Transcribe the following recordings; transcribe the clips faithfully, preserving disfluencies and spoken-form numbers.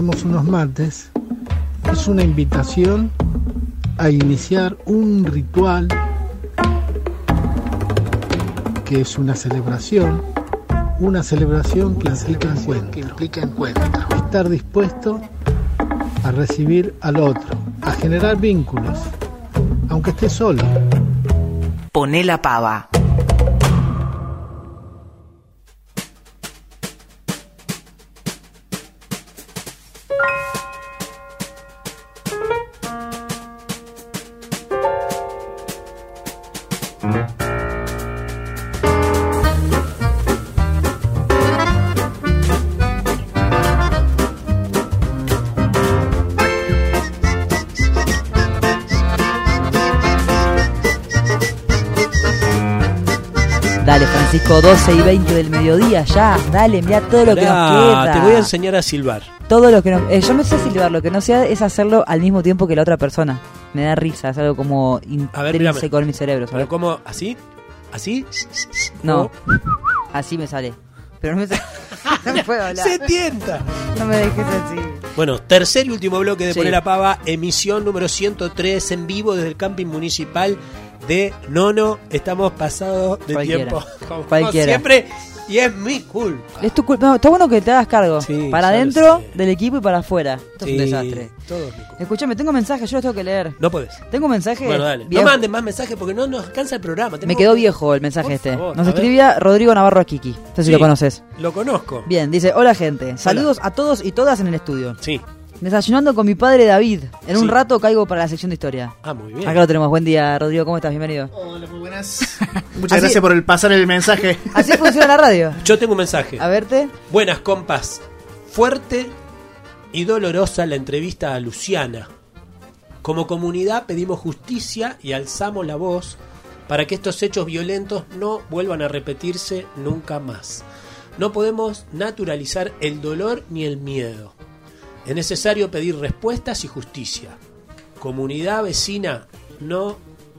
Damos unos mates. Es una invitación a iniciar un ritual que es una celebración, una celebración que implica encuentro, que implica encuentro. Estar dispuesto a recibir al otro, a generar vínculos, aunque esté solo. Poné la pava. Dale, Francisco, doce y veinte del mediodía, ya, dale, mirá todo lo que nos queda. Te voy a enseñar a silbar. Todo lo que nos, eh, yo me sé silbar, lo que no sé es hacerlo al mismo tiempo que la otra persona. Me da risa, es algo como intrínseco en mi cerebro. ¿Pero cómo? ¿Así? ¿Así? No, oh. Así me sale. Pero no me sale. No puedo hablar. Se tienta. No me dejes así. Bueno, tercer y último bloque de Sí. Poné la Pava, emisión número ciento tres en vivo desde el camping municipal de Nono. Estamos pasados de Cualquiera. tiempo, como Cualquiera. siempre, y es mi culpa. Es tu culpa. No, está bueno que te hagas cargo. Sí, para ya lo adentro sé. del equipo y para afuera. Esto Sí, es un desastre. todo es mi culpa. Escúchame, tengo mensajes, yo los tengo que leer. No podés. Tengo un mensaje. Bueno, dale. viejo. No manden más mensajes porque no nos alcanza el programa. Me Tenemos quedó que- viejo el mensaje Por este. favor, Nos a ver. escribía Rodrigo Navarro Akiki. No sé si Sí. lo conoces. Lo conozco. Bien, dice, hola gente, saludos a todos y todas en el estudio. Sí. Desayunando con mi padre David. En Sí. un rato caigo para la sección de historia. Ah, muy bien. Acá lo tenemos. Buen día, Rodrigo. ¿Cómo estás? Bienvenido. Hola, muy buenas. Muchas Así- gracias por el pasar el mensaje. Así funciona la radio. Yo tengo un mensaje. A verte. Buenas compas. Fuerte y dolorosa la entrevista a Luciana. Como comunidad pedimos justicia y alzamos la voz para que estos hechos violentos no vuelvan a repetirse nunca más. No podemos naturalizar el dolor ni el miedo. Es necesario pedir respuestas y justicia. Comunidad vecina, no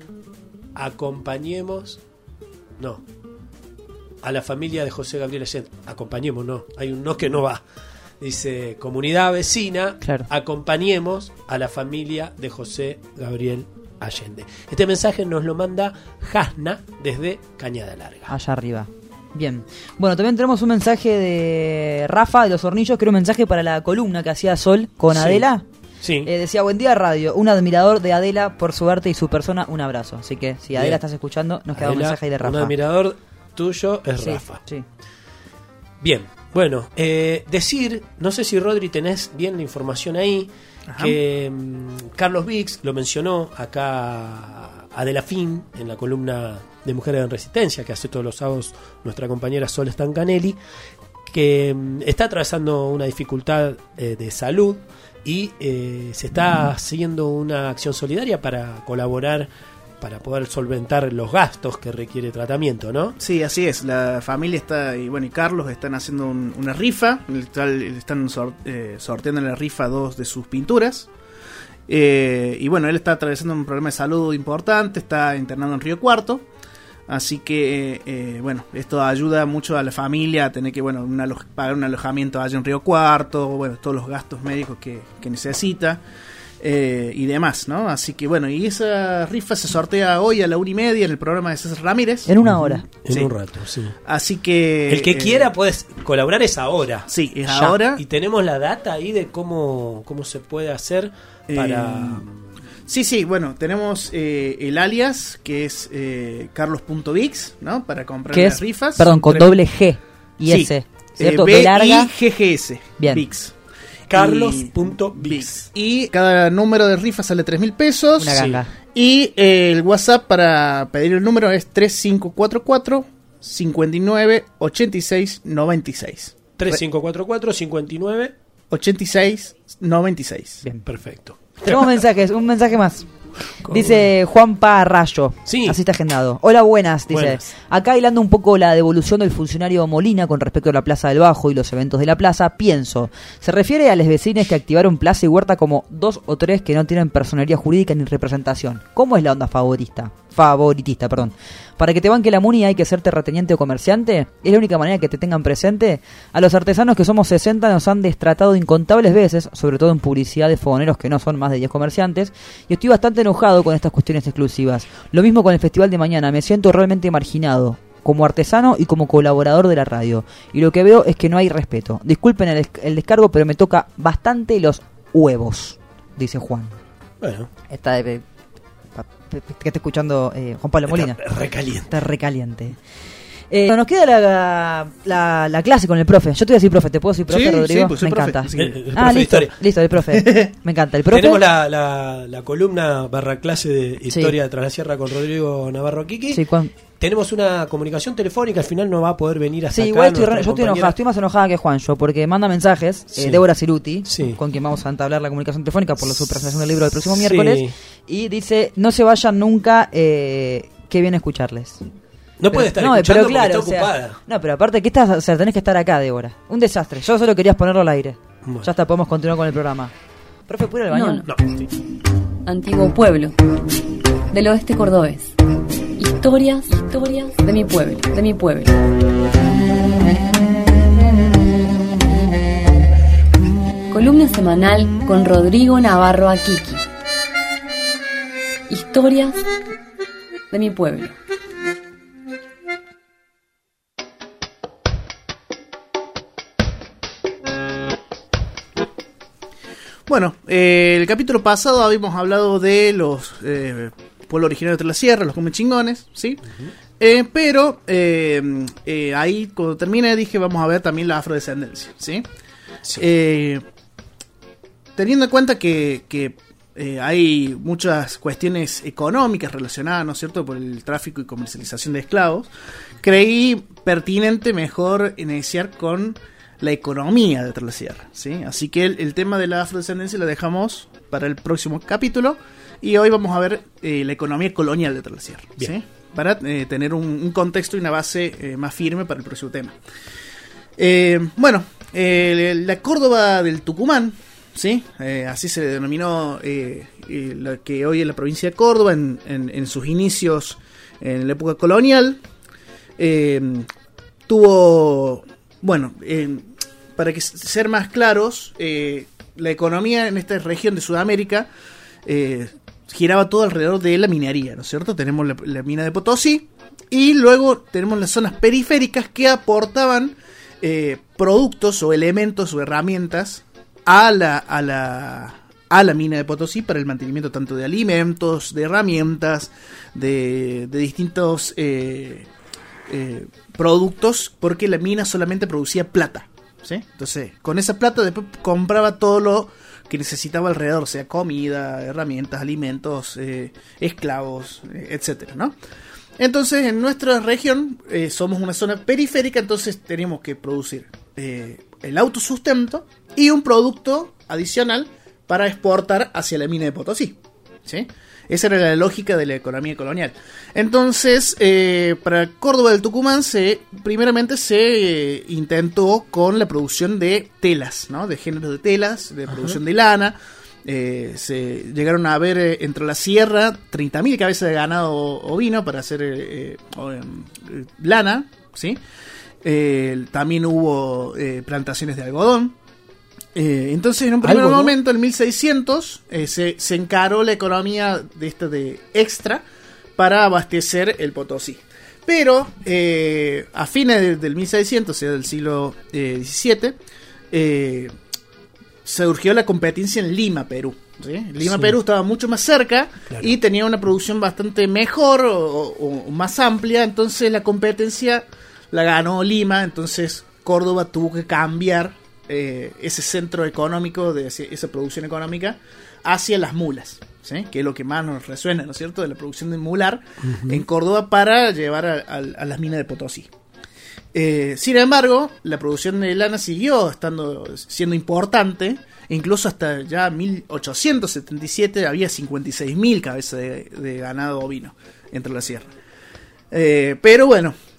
acompañemos, no, a la familia de José Gabriel Allende. Acompañemos, no, hay un no que no va. Dice, comunidad vecina, Claro. acompañemos a la familia de José Gabriel Allende. Este mensaje nos lo manda Jasna desde Cañada Larga. Allá arriba. Bien. Bueno, también tenemos un mensaje de Rafa de Los Hornillos, que era un mensaje para la columna que hacía Sol con Sí. Adela. Sí, Eh, decía, buen día radio, un admirador de Adela por su arte y su persona, un abrazo. Así que si Adela Bien. estás escuchando, nos queda un Adela, mensaje ahí de Rafa. un admirador tuyo es Sí, Rafa. sí. Bien, bueno, eh, decir, no sé si Rodri tenés bien la información ahí, Ajá. que mm, Carlos Vix lo mencionó acá a De La Fin en la columna de Mujeres en Resistencia que hace todos los sábados nuestra compañera Sol Stancanelli, que mm, está atravesando una dificultad eh, de salud y eh, se está haciendo una acción solidaria para colaborar, para poder solventar los gastos que requiere tratamiento, ¿no? Sí, así es. La familia está, y bueno, y Carlos están haciendo un- una rifa. En el cual están sor- eh, sorteando en la rifa dos de sus pinturas. Eh, y bueno, él está atravesando un problema de salud importante. Está internado en Río Cuarto. Así que, eh, bueno, esto ayuda mucho a la familia a tener que, bueno, un alo- pagar un alojamiento allá en Río Cuarto. Bueno, todos los gastos médicos que, que necesita. Eh, y demás, ¿no? Así que bueno, y esa rifa se sortea hoy a la una y media en el programa de César Ramírez. En una hora. En Sí. un rato, sí. Así que... El que eh, quiera puede colaborar es ahora. Sí, es Ya. ahora. Y tenemos la data ahí de cómo, cómo se puede hacer para... Eh, Sí, sí, bueno, tenemos eh, el alias, que es eh, carlos.vix, ¿no? Para comprar ¿Qué las es? rifas. Perdón, con Tre- doble G y Sí. S. eh, ¿Cierto? B B larga. I G G S. Bien. Vix. Carlos.vix. Y cada número de rifa sale tres mil pesos. Una ganga. Y eh, el WhatsApp para pedir el número es tres cinco cuatro cuatro, cinco nueve, ocho seis nueve seis. tres cinco cuatro cuatro, cincuenta y nueve. ochenta y seis noventa y seis. Bien. Perfecto. Tenemos mensajes, un mensaje más. Dice Juan Parrayo, Sí. así está agendado. Hola, buenas, dice. Buenas. Acá hilando un poco la devolución del funcionario Molina con respecto a la Plaza del Bajo y los eventos de la plaza, pienso, ¿se refiere a los vecinos que activaron plaza y huerta como dos o tres que no tienen personería jurídica ni representación? ¿Cómo es la onda favorista? favoritista, perdón. Para que te banque la muni hay que ser terrateniente o comerciante. Es la única manera que te tengan presente. A los artesanos que somos sesenta nos han destratado incontables veces, sobre todo en publicidad de fogoneros que no son más de diez comerciantes, y estoy bastante enojado con estas cuestiones exclusivas. Lo mismo con el festival de mañana, me siento realmente marginado, como artesano y como colaborador de la radio. Y lo que veo es que no hay respeto. Disculpen el, el descargo, pero me toca bastante los huevos, dice Juan. Bueno. Está de... que está escuchando eh, Juan Pablo Molina. Está recaliente. Está recaliente. Eh, nos queda la, la, la clase con el profe. Yo te voy a decir profe, ¿te puedo decir profe, Sí, Rodrigo? sí, pues soy Me profe. encanta. Sí. El- el Ah, profe de listo, historia. listo, el profe. Me encanta. El profe. Tenemos la, la, la columna barra clase de historia Sí. de Tras la Sierra con Rodrigo Navarro Kiki. Sí, Juan. Tenemos una comunicación telefónica, al final no va a poder venir hasta Sí, acá. igual estoy, nuestra re- yo estoy compañera. enojada, estoy más enojada que Juan, yo, porque manda mensajes, Sí. eh, Débora Ciruti, Sí. con quien vamos a entablar la comunicación telefónica por la presentación del libro del próximo Sí. miércoles, y dice, no se vayan nunca, eh, que viene a escucharles. No puede estar no, escuchando pero claro, porque está o sea, ocupada. no, pero aparte, ¿qué estás? O sea, tenés que estar acá, Débora. Un desastre. Yo solo querías ponerlo al aire. Bueno. Ya está, podemos continuar con el programa. Profe, ¿puede ir al baño? No, No, sí. Antiguo pueblo del oeste cordobés. Historias, historias de mi pueblo, de mi pueblo. Columna semanal con Rodrigo Navarro Akiki. Historias de mi pueblo. Bueno, eh, el capítulo pasado habíamos hablado de los eh, pueblos originarios de la sierra, los comechingones, ¿sí? Eh, pero eh, eh, ahí cuando terminé dije vamos a ver también la afrodescendencia, ¿sí? Sí. Eh, teniendo en cuenta que, que eh, hay muchas cuestiones económicas relacionadas, ¿no es cierto?, por el tráfico y comercialización de esclavos, creí pertinente mejor iniciar con la economía de Tras la Sierra, ¿sí? Así que el, el tema de la afrodescendencia lo dejamos para el próximo capítulo y hoy vamos a ver eh, la economía colonial de Tras la Sierra, Bien. ¿sí? Para eh, tener un, un contexto y una base eh, más firme para el próximo tema. Eh, bueno, eh, la Córdoba del Tucumán, ¿sí? Eh, así se denominó eh, eh, la que hoy es la provincia de Córdoba en, en, en sus inicios en la época colonial. Eh, tuvo, bueno, eh, para que ser más claros, eh, la economía en esta región de Sudamérica eh, giraba todo alrededor de la minería, ¿no es cierto? Tenemos la, la mina de Potosí y luego tenemos las zonas periféricas que aportaban eh, productos o elementos o herramientas a la, a la a la mina de Potosí para el mantenimiento tanto de alimentos, de herramientas, de, de distintos eh, eh, productos, porque la mina solamente producía plata, ¿sí? Entonces, con esa plata después compraba todo lo que necesitaba alrededor, sea comida, herramientas, alimentos, eh, esclavos, eh, etcétera, ¿no? Entonces, en nuestra región eh, somos una zona periférica, entonces tenemos que producir eh, el autosustento y un producto adicional para exportar hacia la mina de Potosí, ¿sí? Esa era la lógica de la economía colonial. Entonces, eh, para Córdoba del Tucumán, se, primeramente se eh, intentó con la producción de telas, ¿no? De géneros de telas, de producción de lana. Eh, se llegaron a ver eh, entre la sierra treinta mil cabezas de ganado ovino para hacer eh, eh, eh, lana, ¿sí? Eh, también hubo eh, plantaciones de algodón. Eh, entonces, en un primer ¿Algodón? momento, en mil seiscientos, eh, se, se encaró la economía de esta de extra para abastecer el Potosí. Pero eh, a fines de- del mil seiscientos, o sea, del siglo eh, diecisiete, eh, surgió la competencia en Lima, Perú, ¿sí? Lima, Sí. Perú estaba mucho más cerca Claro. y tenía una producción bastante mejor o, o- o más amplia, entonces la competencia la ganó Lima, entonces Córdoba tuvo que cambiar eh, ese centro económico, de ese- esa producción económica, hacia las mulas, ¿sí? Que es lo que más nos resuena, ¿no es cierto?, de la producción de mular en Córdoba para llevar a, a- a las minas de Potosí. Eh, sin embargo, la producción de lana siguió estando siendo importante, incluso hasta ya mil ochocientos setenta y siete había cincuenta y seis mil cabezas de, de ganado ovino entre la sierra. Eh, pero bueno,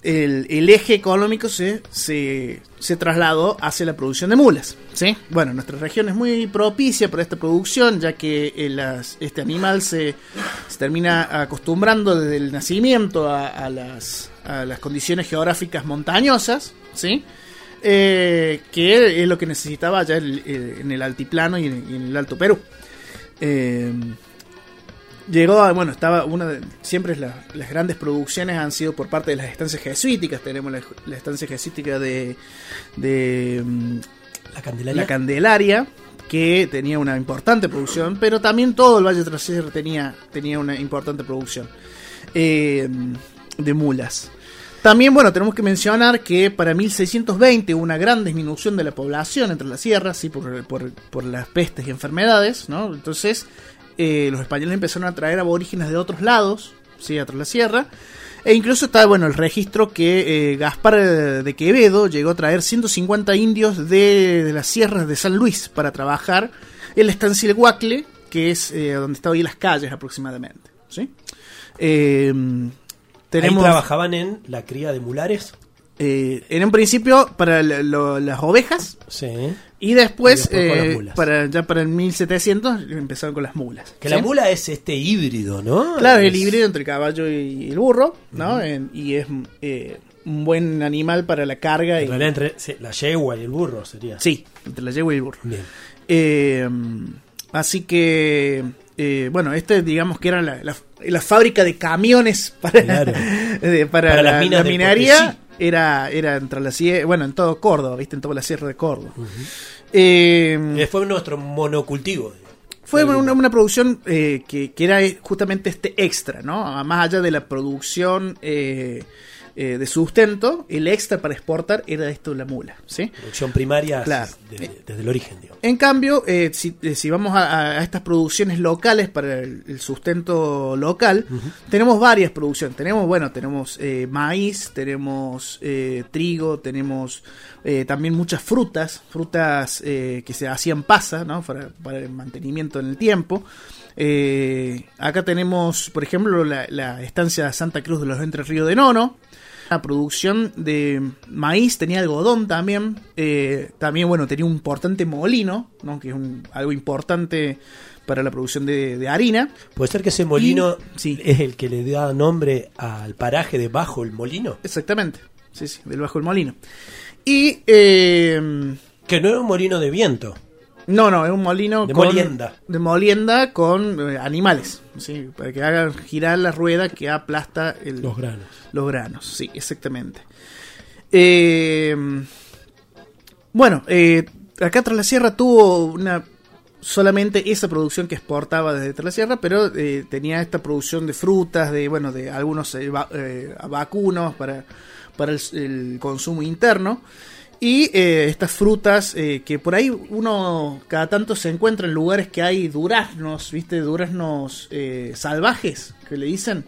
el, el eje económico se, se, se trasladó hacia la producción de mulas, ¿sí? Bueno, nuestra región es muy propicia para esta producción, ya que eh, las, este animal se, se termina acostumbrando desde el nacimiento a, a, las, a las condiciones geográficas montañosas, ¿sí? Eh, que es lo que necesitaba allá el, el, en el altiplano y en, y en el Alto Perú. Eh, llegó a, bueno, estaba una de, siempre la, las grandes producciones han sido por parte de las estancias jesuíticas. Tenemos la, la estancia jesuítica de, de la Candelaria. la Candelaria, que tenía una importante producción, pero también todo el Valle de Trasierra tenía, tenía una importante producción eh, de mulas. También, bueno, tenemos que mencionar que para mil seiscientos veinte hubo una gran disminución de la población entre las sierras, ¿sí? por, por, por las pestes y enfermedades, ¿no? Entonces, eh, los españoles empezaron a traer aborígenes de otros lados, ¿sí? Atrás de la sierra. E incluso está, bueno, el registro que eh, Gaspar de Quevedo llegó a traer ciento cincuenta indios de, de las sierras de San Luis para trabajar en la estancia del Guacle, que es eh, donde está hoy Las Calles aproximadamente, ¿sí? Eh... Tenemos, ahí trabajaban en la cría de mulares. Eh, en un principio para lo, lo, las ovejas. Sí. Y después, y después eh, para ya para el mil setecientos empezaron con las mulas. Que ¿sí? La mula es este híbrido, ¿no? Claro, es el híbrido entre el caballo y el burro, ¿no? Uh-huh. en, y es eh, un buen animal para la carga. En y... realidad entre sí, la yegua y el burro sería. Sí, entre la yegua y el burro. Bien. Eh, así que... Eh, bueno, este digamos que era la, la, la fábrica de camiones para, claro. de, para, para la, las minas la minería. Era, era entre la sierra, bueno, en todo Córdoba, viste, en toda la sierra de Córdoba. Uh-huh. eh, fue nuestro monocultivo. Fue una, una producción eh, que, que era justamente este extra, ¿no? Más allá de la producción eh, eh, de sustento, el extra para exportar era esto de la mula, ¿sí? Producción primaria, claro. desde, desde el origen, digamos. En cambio, eh, si, si vamos a, a estas producciones locales para el, el sustento local, uh-huh. tenemos varias producciones. Tenemos, bueno, tenemos eh, maíz, tenemos eh, trigo, tenemos eh, también muchas frutas, frutas eh, que se hacían pasa, ¿no? Para, para el mantenimiento en el tiempo. Eh, acá tenemos, por ejemplo, la, la estancia Santa Cruz de los Entre Ríos de Nono. La producción de maíz, tenía algodón también, eh, también bueno, tenía un importante molino, ¿no? Que es un, algo importante para la producción de, de harina. ¿Puede ser que ese molino y, sí. es el que le da nombre al paraje de Bajo el Molino? Exactamente, sí, sí, del Bajo el Molino. Y... Eh, que no era un molino de viento. No, no, es un molino de con, molienda. De molienda con eh, animales, ¿sí? Para que hagan girar la rueda que aplasta el, los granos. Los granos, sí, exactamente. Eh, bueno, eh, acá Tras la Sierra tuvo una solamente esa producción que exportaba desde Tras la Sierra, pero eh, tenía esta producción de frutas, de bueno, de algunos eh, va, eh, vacunos para, para el, el consumo interno. Y eh, estas frutas eh, que por ahí uno cada tanto se encuentra en lugares que hay duraznos, ¿viste? Duraznos eh, salvajes, que le dicen.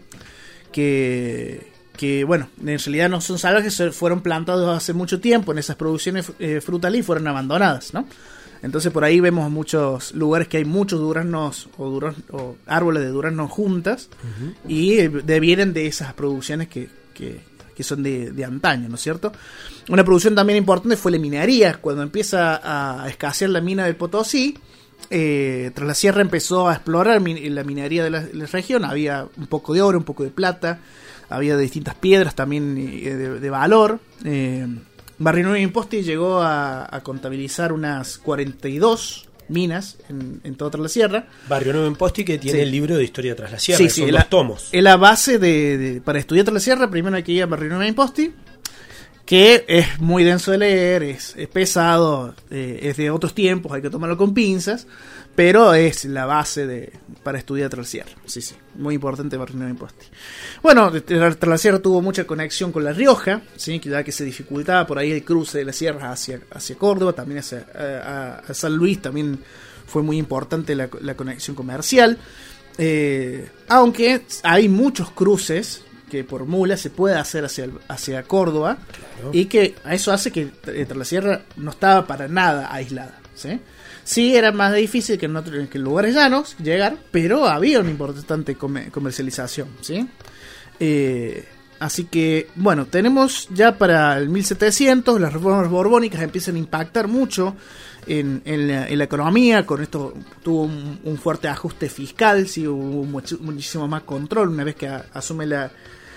Que, que, bueno, en realidad no son salvajes, fueron plantados hace mucho tiempo en esas producciones eh, frutales y fueron abandonadas, ¿no? Entonces por ahí vemos muchos lugares que hay muchos duraznos o, duraznos, o árboles de duraznos juntas. Uh-huh. Y eh, devienen de esas producciones que... que que son de, de antaño, ¿no es cierto? Una producción también importante fue la minería. Cuando empieza a escasear la mina del Potosí, eh, Tras la Sierra empezó a explorar min- la minería de la, de la región. Había un poco de oro, un poco de plata, había distintas piedras también eh, de, de valor. Eh, Barrionuevo Imposti llegó a, a contabilizar unas cuarenta y dos minas en, en toda Tras la Sierra. Barrionuevo Imposti, que tiene sí. el libro de Historia Tras la Sierra, sí, que sí, son la, dos tomos. Es la base de, de, para estudiar Tras la Sierra, primero hay que ir a Barrionuevo Imposti, que es muy denso de leer, es, es pesado, eh, es de otros tiempos, hay que tomarlo con pinzas, pero es la base de para estudiar Tras la Sierra. Sí, sí, muy importante Barrionuevo Imposti. Bueno, Tras la Sierra tuvo mucha conexión con La Rioja, ¿sí? Ya que se dificultaba por ahí el cruce de las sierras hacia, hacia Córdoba, también hacia a, a San Luis, también fue muy importante la, la conexión comercial. Eh, aunque hay muchos cruces que por mula se puede hacer hacia, hacia Córdoba, claro. Y que eso hace que Tras la Sierra no estaba para nada aislada, ¿sí? Sí, era más difícil que en, otro, que en lugares llanos llegar, pero había una importante comer, comercialización, ¿sí? Eh, Así que, bueno, tenemos ya para el mil setecientos, las reformas borbónicas empiezan a impactar mucho en, en, la, en la economía. Con esto tuvo un, un fuerte ajuste fiscal, sí, hubo much, muchísimo más control una vez que a, asume la,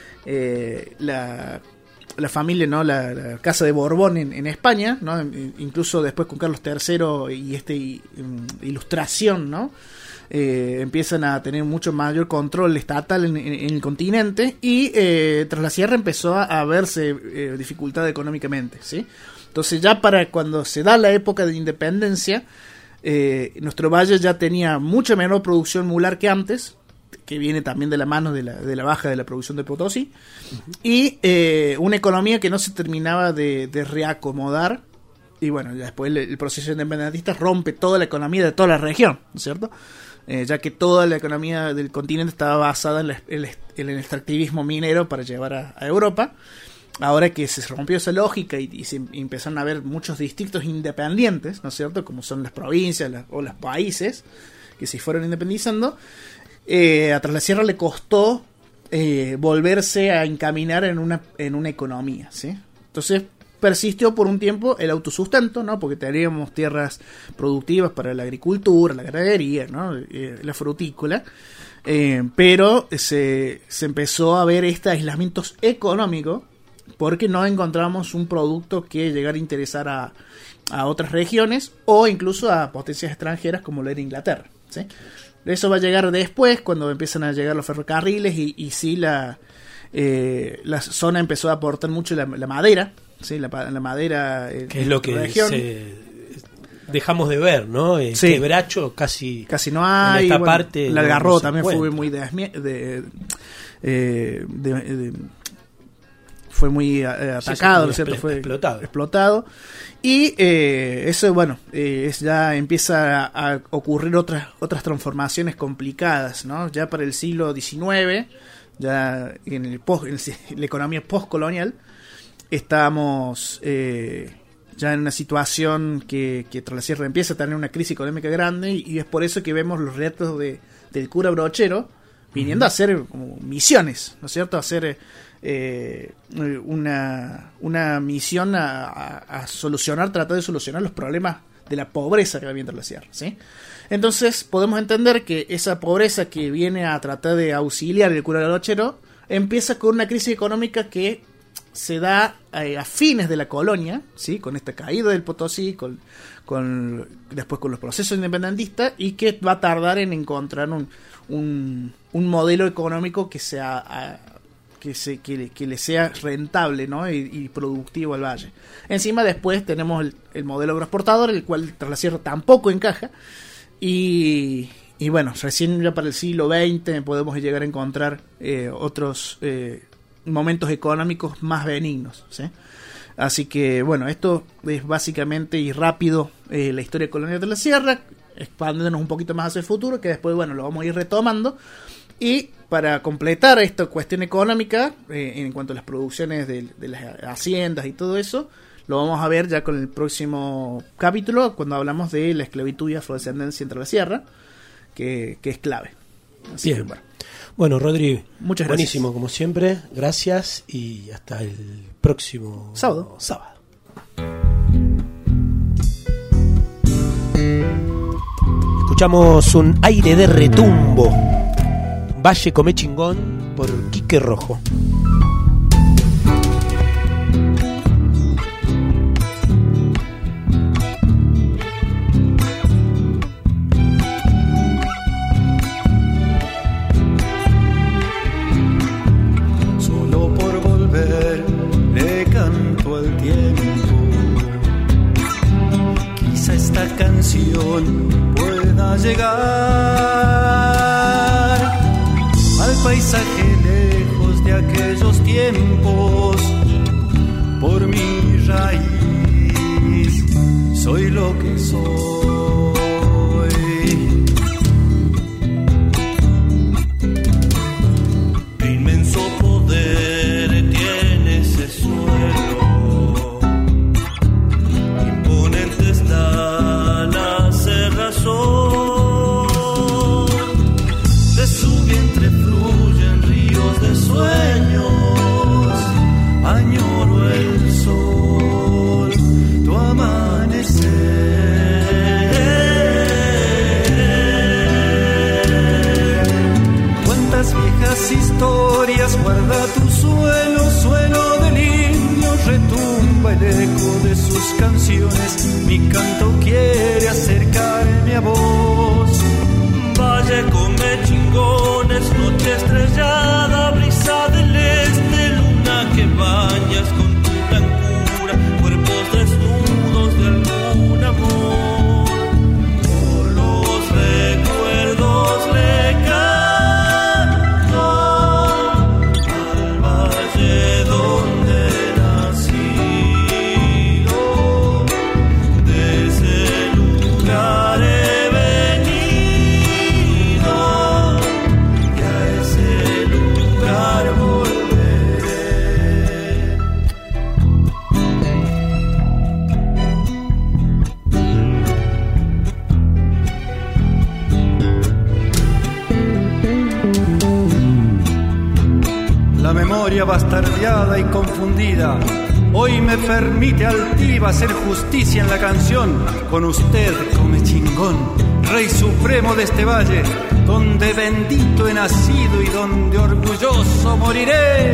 eh, la, la familia, ¿no? La, la Casa de Borbón en, en España, ¿no? Incluso después con Carlos tercero y esta ilustración, ¿no? Eh, empiezan a tener mucho mayor control estatal en, en, en el continente, y eh, tras la sierra empezó a, a verse eh, dificultad económicamente, ¿sí? Entonces ya para cuando se da la época de independencia, eh, nuestro valle ya tenía mucha menor producción mular que antes, que viene también de la mano de la, de la baja de la producción de Potosí, uh-huh. y eh, una economía que no se terminaba de, de reacomodar. Y bueno, después el, el proceso independentista rompe toda la economía de toda la región, ¿no es cierto? Eh, ya que toda la economía del continente estaba basada en, la, en, el, en el extractivismo minero para llevar a, a Europa. Ahora que se rompió esa lógica y, y se empezaron a ver muchos distritos independientes, ¿no es cierto? Como son las provincias la, o los países que se fueron independizando, eh, a Tras la Sierra le costó eh, volverse a encaminar en una, en una economía, ¿sí? Entonces persistió por un tiempo el autosustento, ¿no? Porque teníamos tierras productivas para la agricultura, la ganadería, ¿no? Eh, la frutícola, eh, pero se, se empezó a ver este aislamiento económico porque no encontramos un producto que llegara a interesar a, a otras regiones o incluso a potencias extranjeras como lo era Inglaterra, ¿sí? Eso va a llegar después, cuando empiezan a llegar los ferrocarriles y, y sí la, eh, la zona empezó a aportar mucho la, la madera. Sí, la, la madera eh, que es lo que se, dejamos de ver, ¿no? El sí. quebracho casi casi no hay. En esta bueno, parte el algarrobo no, no también encuentra. fue muy de, de, eh, de, de fue muy eh, atacado, ¿no es cierto? Fue explotado. explotado. Y eh, eso, bueno, eh, es, ya empieza a, a ocurrir otras otras transformaciones complicadas, ¿no? Ya para el siglo diecinueve, ya en, el post, en la economía postcolonial, estamos eh, ya en una situación que, que Tras la Sierra empieza a tener una crisis económica grande, y, y es por eso que vemos los retos de, del cura Brochero viniendo uh-huh. a hacer como misiones, ¿no es cierto? A hacer eh, una, una misión a, a, a solucionar, tratar de solucionar los problemas de la pobreza que va viendo la sierra, ¿sí? Entonces podemos entender que esa pobreza que viene a tratar de auxiliar el cura Brochero empieza con una crisis económica que se da eh, a fines de la colonia, ¿sí? Con esta caída del Potosí, con, con después con los procesos independentistas, y que va a tardar en encontrar un, un, un modelo económico que sea a, que se que, que le sea rentable, ¿no? y, y productivo al valle. Encima después tenemos el, el modelo agroexportador, el cual Tras la Sierra tampoco encaja, y y bueno, recién ya para el siglo veinte podemos llegar a encontrar eh, otros eh, momentos económicos más benignos, ¿sí? Así que bueno, esto es básicamente y rápido eh, la historia colonial de la sierra, expandiéndonos un poquito más hacia el futuro, que después bueno lo vamos a ir retomando. Y para completar esta cuestión económica eh, en cuanto a las producciones de, de las haciendas y todo eso, lo vamos a ver ya con el próximo capítulo, cuando hablamos de la esclavitud y afrodescendencia entre la sierra, que, que es clave. Así Bien. que, bueno. Bueno, Rodri, muchas gracias. Buenísimo, como siempre. Gracias y hasta el próximo sábado. sábado. Escuchamos un aire de retumbo. Valle Come Chingón por Quique Rojo. Pueda llegar al paisaje lejos de aquellos tiempos. Por mi raíz soy lo que soy. Qué inmenso poder tiene ese suelo, imponente está de su vientre fluyen ríos de sueños. guarda tu suelo, suelo del indio, retumba el eco de sus canciones, mi canto quiere acercarme a vos. Valle come chingones, noche estrellada, brisa del este, luna que bañas con tu blancura, cuerpos desnudos de algún amor. Por los recuerdos le canto al valle donde nacido, de ese lugar he venido y a ese lugar volveré. La memoria bastardeada y confundida hoy me permite altiva hacer justicia en la canción. Con usted, come chingón, rey supremo de este valle, donde bendito he nacido y donde orgulloso moriré.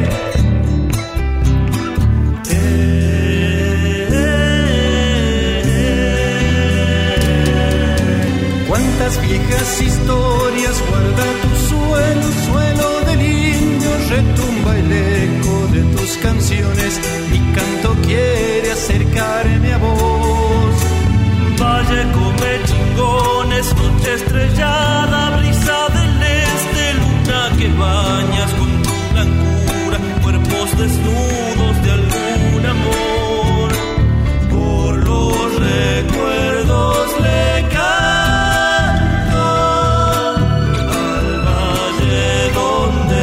Cuántas viejas historias guarda tu suelo, suelo del indio, retumba el eco de tus canciones, mi canto quiere acercarme a vos. Valle come chingones, noche estrellada, brisa del este, luna que bañas con tu blancura, cuerpos desnudos de algún amor. Por los recuerdos le canto al valle donde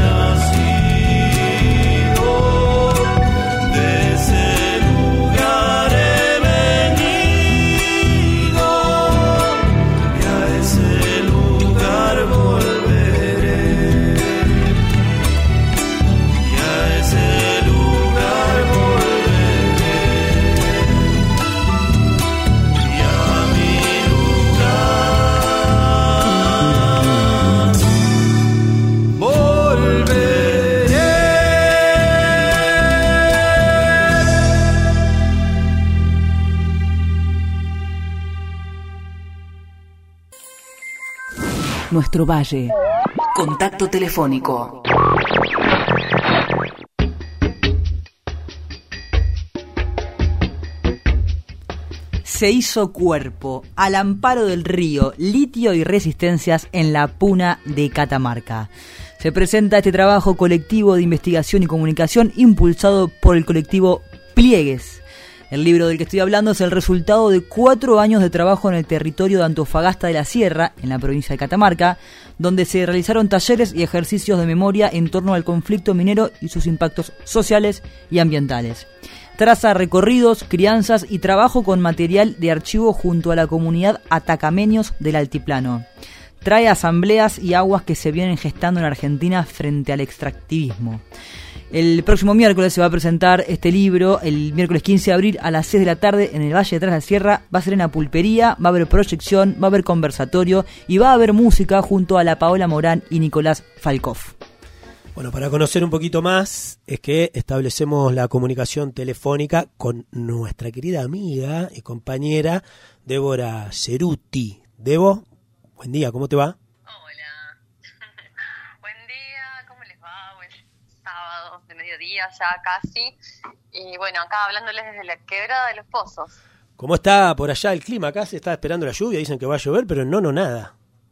nacido, de ese lugar he venido y a ese lugar volveré, y a ese lugar volveré, y a mi lugar volveré. Nuestro Valle. Contacto telefónico. Se hizo cuerpo, al amparo del río, litio y resistencias en la puna de Catamarca. Se presenta este trabajo colectivo de investigación y comunicación impulsado por el colectivo Pliegues. El libro del que estoy hablando es el resultado de cuatro años de trabajo en el territorio de Antofagasta de la Sierra, en la provincia de Catamarca, donde se realizaron talleres y ejercicios de memoria en torno al conflicto minero y sus impactos sociales y ambientales. Traza recorridos, crianzas y trabajo con material de archivo junto a la comunidad atacameños del altiplano. Trae asambleas y aguas que se vienen gestando en Argentina frente al extractivismo. El próximo miércoles se va a presentar este libro, el miércoles quince de abril a las seis de la tarde en el Valle de Tras la Sierra. Va a ser en la pulpería, va a haber proyección, va a haber conversatorio y va a haber música junto a la Paola Morán y Nicolás Falkov. Bueno, para conocer un poquito más es que establecemos la comunicación telefónica con nuestra querida amiga y compañera Débora Ceruti. Debo, buen día, ¿cómo te va? Hola, buen día, ¿cómo les va? Buen sábado de mediodía ya casi. Y bueno, acá hablándoles desde la Quebrada de los Pozos. ¿Cómo está por allá el clima? Acá se está esperando la lluvia, dicen que va a llover, pero no, no, nada.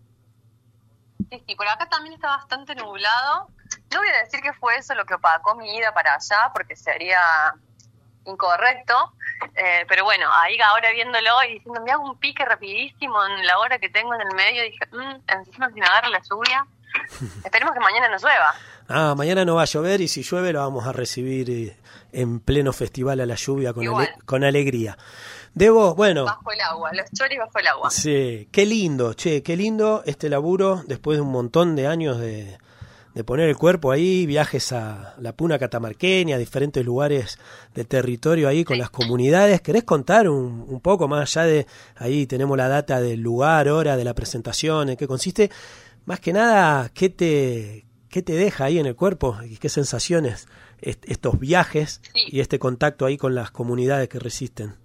Sí, sí, por acá también está bastante nublado. No voy a decir que fue eso lo que opacó mi ida para allá, porque sería incorrecto. Eh, pero bueno, ahí ahora viéndolo y diciendo, me hago un pique rapidísimo en la hora que tengo en el medio, dije, mmm, encima si me agarra la lluvia. Esperemos que mañana no llueva. Ah, mañana no va a llover y si llueve lo vamos a recibir eh, en pleno festival a la lluvia con, ale- con alegría. Debo, bueno... Bajo el agua, los choris bajo el agua. Sí, qué lindo, che, qué lindo este laburo después de un montón de años de, de poner el cuerpo ahí, viajes a la puna catamarqueña, a diferentes lugares del territorio ahí con sí. las comunidades. ¿Querés contar un, un poco más allá de, ahí tenemos la data del lugar, hora de la presentación, en qué consiste? Más que nada, ¿qué te... qué te deja ahí en el cuerpo? ¿Qué sensaciones est- estos viajes Sí. y este contacto ahí con las comunidades que resisten?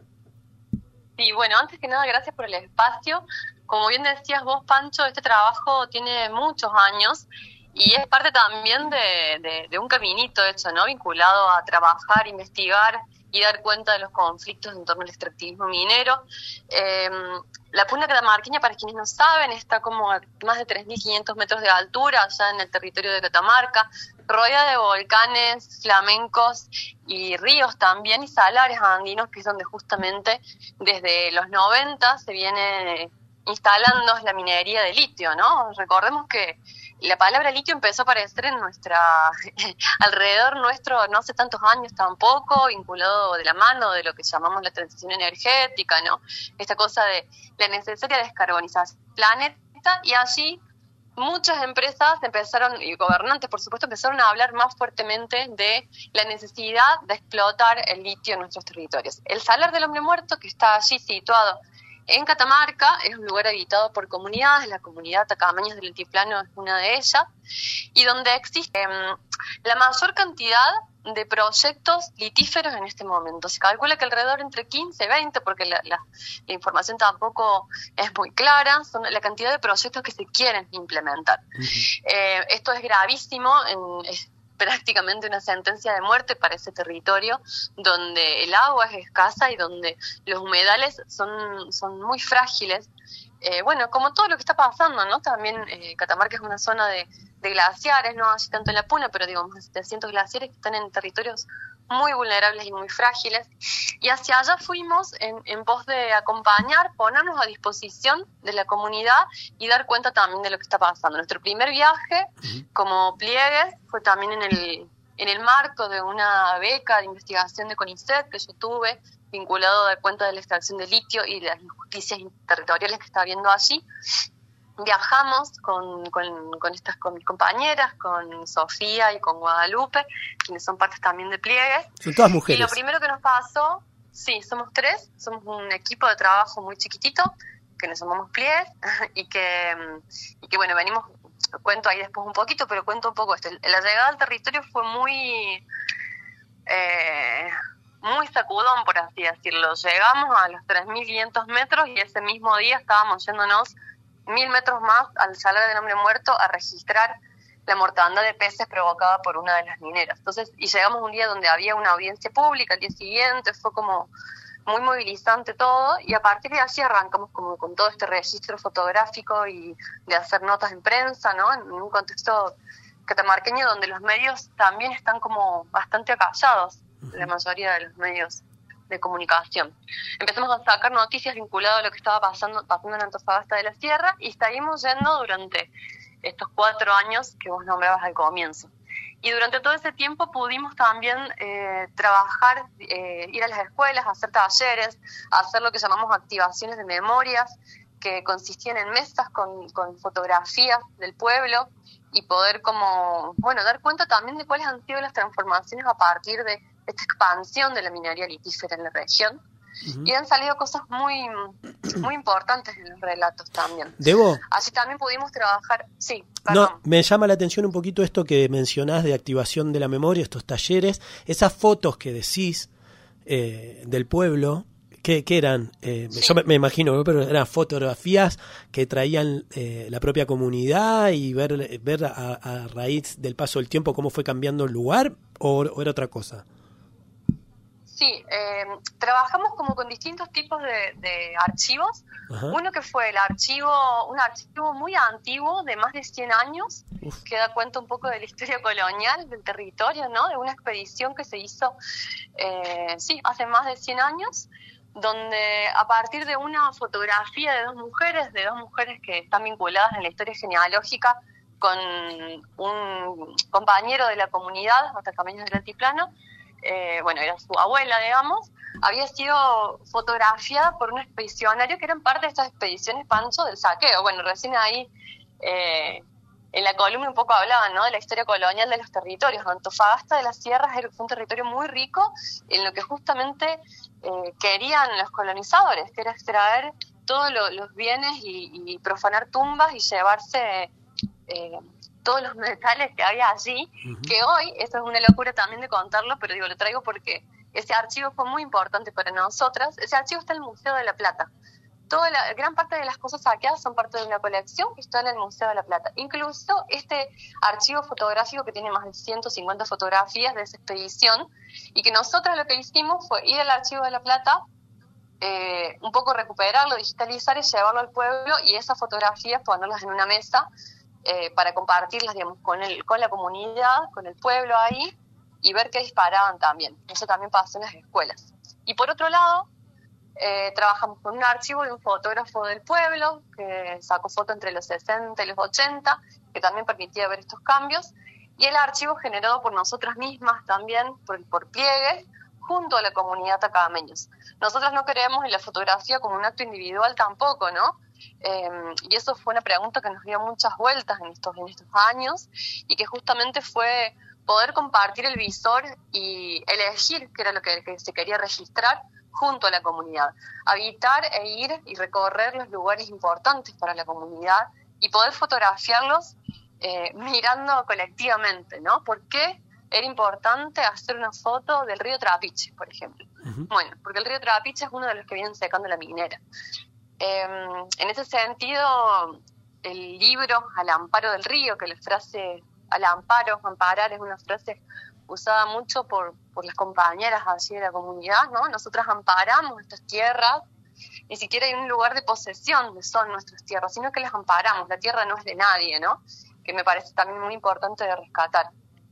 Sí, bueno, antes que nada, gracias por el espacio. Como bien decías vos, Pancho, este trabajo tiene muchos años y es parte también de, de, de un caminito hecho, ¿no? Vinculado a trabajar, investigar y dar cuenta de los conflictos en torno al extractivismo minero. Eh, la Puna Catamarqueña, para quienes no saben, está como a más de tres mil quinientos metros de altura, allá en el territorio de Catamarca, rodeada de volcanes, flamencos y ríos también, y salares andinos, que es donde justamente desde los noventa se viene instalando la minería de litio, ¿no? Recordemos que la palabra litio empezó a aparecer en nuestra, alrededor nuestro no hace tantos años tampoco, vinculado de la mano de lo que llamamos la transición energética, ¿no? Esta cosa de la necesaria descarbonización del planeta, y allí muchas empresas empezaron, y gobernantes por supuesto, empezaron a hablar más fuertemente de la necesidad de explotar el litio en nuestros territorios. El Salar del Hombre Muerto, que está allí situado en Catamarca, es un lugar habitado por comunidades, la comunidad Tacamañas del Altiplano es una de ellas, y donde existe um, la mayor cantidad de proyectos litíferos en este momento. Se calcula que alrededor entre quince y veinte, porque la, la, la información tampoco es muy clara, son la cantidad de proyectos que se quieren implementar. Uh-huh. Eh, esto es gravísimo, en, es prácticamente una sentencia de muerte para ese territorio donde el agua es escasa y donde los humedales son, son muy frágiles. Eh, bueno, como todo lo que está pasando, ¿no? También eh, Catamarca es una zona de, de glaciares, no así tanto en la Puna, pero digo, más de setecientos glaciares que están en territorios muy vulnerables y muy frágiles. Y hacia allá fuimos en, en pos de acompañar, ponernos a disposición de la comunidad y dar cuenta también de lo que está pasando. Nuestro primer viaje como pliegues fue también en el, en el marco de una beca de investigación de CONICET que yo tuve, vinculado a dar cuenta de la extracción de litio y de las injusticias territoriales que está habiendo allí. Viajamos con, con, con estas con mis compañeras, con Sofía y con Guadalupe, quienes son partes también de pliegues. Son todas mujeres. Y lo primero que nos pasó, sí, somos tres, somos un equipo de trabajo muy chiquitito, que nos llamamos pliegues, y que, y que bueno, venimos, cuento ahí después un poquito, pero cuento un poco esto. La llegada al territorio fue muy... Eh, muy sacudón, por así decirlo. Llegamos a los tres mil quinientos metros y ese mismo día estábamos yéndonos mil metros más al Salar del Hombre Muerto a registrar la mortandad de peces provocada por una de las mineras. Entonces, y llegamos un día donde había una audiencia pública, al día siguiente fue como muy movilizante todo, y a partir de allí arrancamos como con todo este registro fotográfico y de hacer notas en prensa, ¿no? En un contexto catamarqueño donde los medios también están como bastante acallados, la mayoría de los medios de comunicación. Empezamos a sacar noticias vinculadas a lo que estaba pasando, pasando en Antofagasta de la Sierra, y seguimos yendo durante estos cuatro años que vos nombrabas al comienzo. Y durante todo ese tiempo pudimos también eh, trabajar, eh, ir a las escuelas, hacer talleres, hacer lo que llamamos activaciones de memorias, que consistían en mesas con, con fotografías del pueblo, y poder como, bueno, dar cuenta también de cuáles han sido las transformaciones a partir de esta expansión de la minería litífera en la región. Uh-huh. Y han salido cosas muy muy importantes en los relatos también. ¿Debo? Así también pudimos trabajar... Sí, perdón. No, me llama la atención un poquito esto que mencionás de activación de la memoria, estos talleres, esas fotos que decís eh, del pueblo. ¿Qué, qué eran? Eh, sí. Yo me, me imagino, ¿no? Pero eran fotografías que traían eh, la propia comunidad y ver ver a, a raíz del paso del tiempo cómo fue cambiando el lugar, o, o era otra cosa. Sí, eh, trabajamos como con distintos tipos de, de archivos. Ajá. Uno que fue el archivo, un archivo muy antiguo de más de cien años, Uf. que da cuenta un poco de la historia colonial del territorio, ¿no? De una expedición que se hizo, eh, sí, hace más de cien años, donde a partir de una fotografía de dos mujeres, de dos mujeres que están vinculadas en la historia genealógica con un compañero de la comunidad, Tacamañas del Altiplano, eh, bueno, era su abuela, digamos, había sido fotografiada por un expedicionario que eran parte de estas expediciones, Pancho, del saqueo. Bueno, recién ahí eh, en la columna un poco hablaban, ¿no?, de la historia colonial de los territorios. Antofagasta de las Sierras fue un territorio muy rico en lo que justamente eh, querían los colonizadores, que era extraer todos lo, los bienes y, y profanar tumbas y llevarse eh, todos los metales que había allí, uh-huh. que hoy, eso es una locura también de contarlo, pero digo, lo traigo porque ese archivo fue muy importante para nosotras. Ese archivo está en el Museo de La Plata. Toda la gran parte de las cosas saqueadas son parte de una colección que está en el Museo de La Plata. Incluso este archivo fotográfico que tiene más de ciento cincuenta fotografías de esa expedición, y que nosotros lo que hicimos fue ir al Archivo de La Plata, eh, un poco recuperarlo, digitalizar y llevarlo al pueblo, y esas fotografías ponerlas en una mesa eh, para compartirlas, digamos, con el, con la comunidad, con el pueblo ahí, y ver qué disparaban también. Eso también pasó en las escuelas. Y por otro lado, Eh, trabajamos con un archivo de un fotógrafo del pueblo que sacó fotos entre los sesenta y los ochenta, que también permitía ver estos cambios, y el archivo generado por nosotras mismas también, por, por pliegues, junto a la comunidad tacameños. Nosotras no creemos en la fotografía como un acto individual tampoco, ¿no? Eh, y eso fue una pregunta que nos dio muchas vueltas en estos, en estos años, y que justamente fue poder compartir el visor y elegir qué era lo que, que se quería registrar junto a la comunidad, habitar e ir y recorrer los lugares importantes para la comunidad y poder fotografiarlos eh, mirando colectivamente, ¿no? ¿Por qué era importante hacer una foto del río Trapiche, por ejemplo? Uh-huh. Bueno, porque el río Trapiche es uno de los que vienen secando la minera. Eh, en ese sentido, el libro Al amparo del río, que la frase al amparo, amparar, es una frase usada mucho por, por las compañeras así de la comunidad, ¿no? Nosotras amparamos estas tierras, ni siquiera hay un lugar de posesión de son nuestras tierras, sino que las amparamos, la tierra no es de nadie, ¿no? Que me parece también muy importante de rescatar.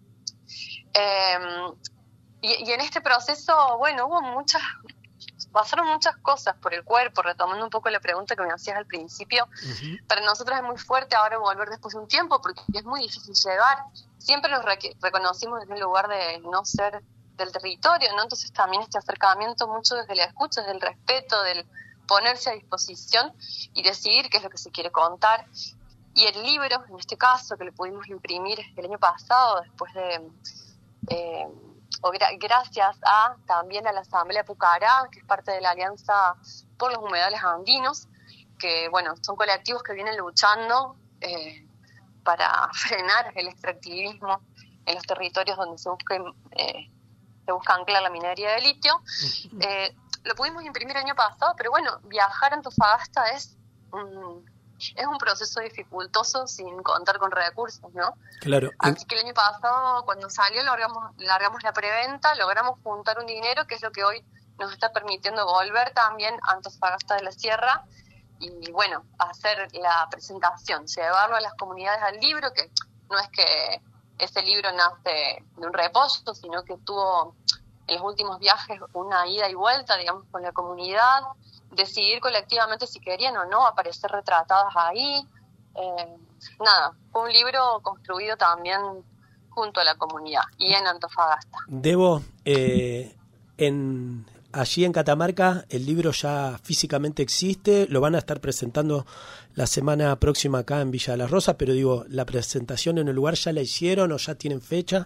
Eh, y, y en este proceso, bueno, hubo muchas, pasaron muchas cosas por el cuerpo, retomando un poco la pregunta que me hacías al principio. Uh-huh. Para nosotros es muy fuerte ahora volver después de un tiempo, porque es muy difícil llegar. Siempre nos re- reconocimos desde el lugar de no ser del territorio, ¿no? Entonces también este acercamiento mucho desde la escucha, desde el respeto, del ponerse a disposición y decidir qué es lo que se quiere contar. Y el libro, en este caso, que lo pudimos imprimir el año pasado, después de... Eh, o gra- gracias a también a la Asamblea Pucará, que es parte de la Alianza por los Humedales Andinos, que bueno, son colectivos que vienen luchando eh, para frenar el extractivismo en los territorios donde se busca, eh, se busca anclar la minería de litio. Eh, lo pudimos imprimir el año pasado, pero bueno, viajar a Antofagasta es un, es un proceso dificultoso sin contar con recursos, ¿no? Claro. Así que el año pasado, cuando salió, largamos, largamos la preventa, logramos juntar un dinero, que es lo que hoy nos está permitiendo volver también a Antofagasta de la Sierra y, bueno, hacer la presentación, llevarlo a las comunidades al libro, que no es que ese libro nace de un reposo, sino que tuvo en los últimos viajes una ida y vuelta, digamos, con la comunidad, decidir colectivamente si querían o no aparecer retratadas ahí. Eh, nada, fue un libro construido también junto a la comunidad y en Antofagasta. Debo, eh, en, allí en Catamarca el libro ya físicamente existe, lo van a estar presentando la semana próxima acá en Villa de las Rosas, pero digo, ¿la presentación en el lugar ya la hicieron o ya tienen fecha?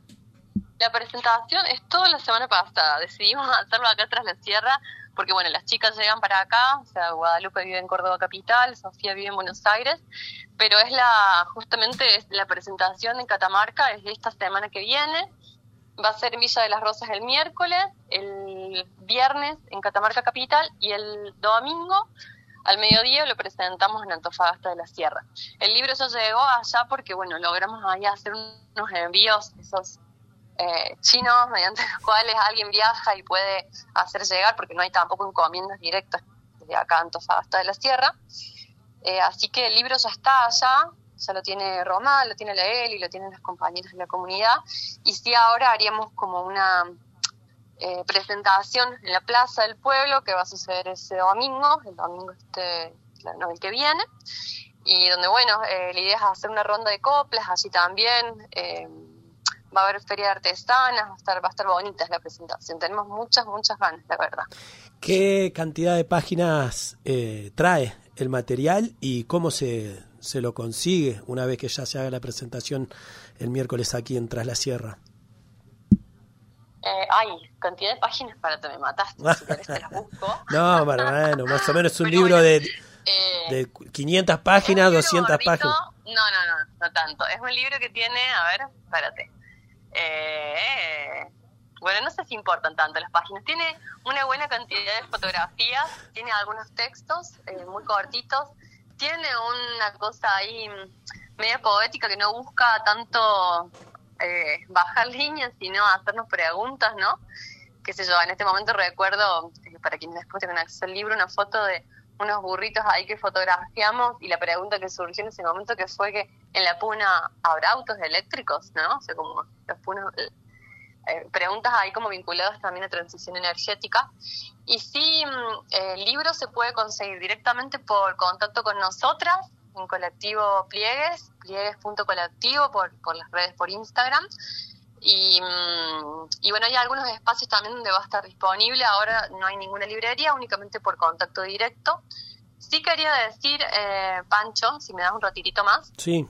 La presentación es toda la semana pasada, decidimos hacerlo acá tras la sierra, porque bueno, las chicas llegan para acá, o sea, Guadalupe vive en Córdoba capital, Sofía vive en Buenos Aires, pero es la, justamente es la presentación en Catamarca, es esta semana que viene, va a ser en Villa de las Rosas el miércoles, el viernes en Catamarca capital y el domingo al mediodía lo presentamos en Antofagasta de la Sierra. El libro ya llegó allá porque bueno, logramos ahí hacer unos envíos, esos Eh, chinos, mediante los cuales alguien viaja y puede hacer llegar, porque no hay tampoco encomiendas directas de acá a Antofagasta de la Sierra. Eh, así que el libro ya está allá, ya lo tiene Román, lo tiene la Eli, lo tienen las compañeras de la comunidad, y sí ahora haríamos como una eh, presentación en la Plaza del Pueblo, que va a suceder ese domingo, el domingo este, no, el que viene, y donde bueno, eh, la idea es hacer una ronda de coplas, allí también, eh, va a haber feria de artesanas, va a estar, va a estar bonita la presentación. Tenemos muchas, muchas ganas, la verdad. ¿Qué cantidad de páginas eh, trae el material y cómo se, se lo consigue una vez que ya se haga la presentación el miércoles aquí en Tras la Sierra? Eh, ay, cantidad de páginas para te me mataste, si querés te las busco. No, bueno, más o menos es un libro bueno, de, eh, de quinientas páginas, doscientas gordito, páginas. No, no, no. no tanto. Es un libro que tiene, a ver, espérate. Eh, bueno, no sé si importan tanto las páginas. Tiene una buena cantidad de fotografías, tiene algunos textos eh, muy cortitos, tiene una cosa ahí media poética que no busca tanto eh, bajar líneas, sino hacernos preguntas, ¿no? Qué sé yo, en este momento recuerdo, eh, para quienes después tengan acceso al libro, una foto de unos burritos ahí que fotografiamos, y la pregunta que surgió en ese momento que fue que en la Puna habrá autos eléctricos, ¿no? O sea, como los punos, eh, preguntas ahí como vinculadas también a transición energética. Y sí, el libro se puede conseguir directamente por contacto con nosotras, en Colectivo Pliegues, pliegues punto colectivo, por, por las redes, por Instagram. Y, y bueno, hay algunos espacios también donde va a estar disponible. Ahora no hay ninguna librería, únicamente por contacto directo. Sí quería decir, eh, Pancho, si me das un ratitito más. Sí.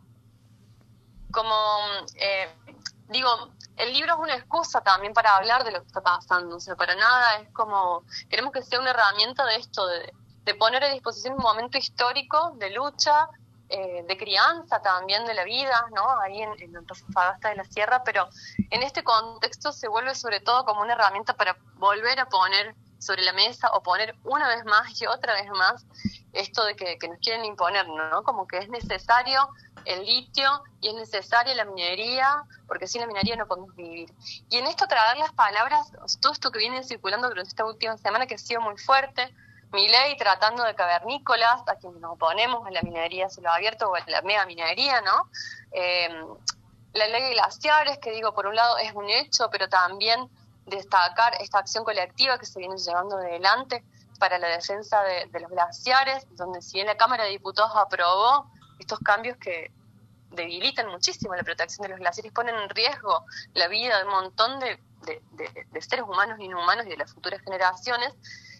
Como, eh, digo, el libro es una excusa también para hablar de lo que está pasando. O sea, para nada es como, queremos que sea una herramienta de esto, de, de poner a disposición un momento histórico de lucha, Eh, de crianza también de la vida, ¿no? Ahí en, en Antofagasta de la Sierra, pero en este contexto se vuelve sobre todo como una herramienta para volver a poner sobre la mesa o poner una vez más y otra vez más esto de que, que nos quieren imponer, ¿no? Como que es necesario el litio y es necesaria la minería, porque sin la minería no podemos vivir. Y en esto traer las palabras, todo esto que viene circulando durante esta última semana, que ha sido muy fuerte, Milei tratando de cavernícolas, a quienes nos oponemos a la minería a cielo abierto o a la mega minería, ¿no? Eh, la ley de glaciares, que digo, por un lado es un hecho, pero también destacar esta acción colectiva que se viene llevando adelante para la defensa de, de los glaciares, donde si bien la Cámara de Diputados aprobó estos cambios que debilitan muchísimo la protección de los glaciares, ponen en riesgo la vida de un montón de, de, de, de seres humanos e inhumanos y de las futuras generaciones,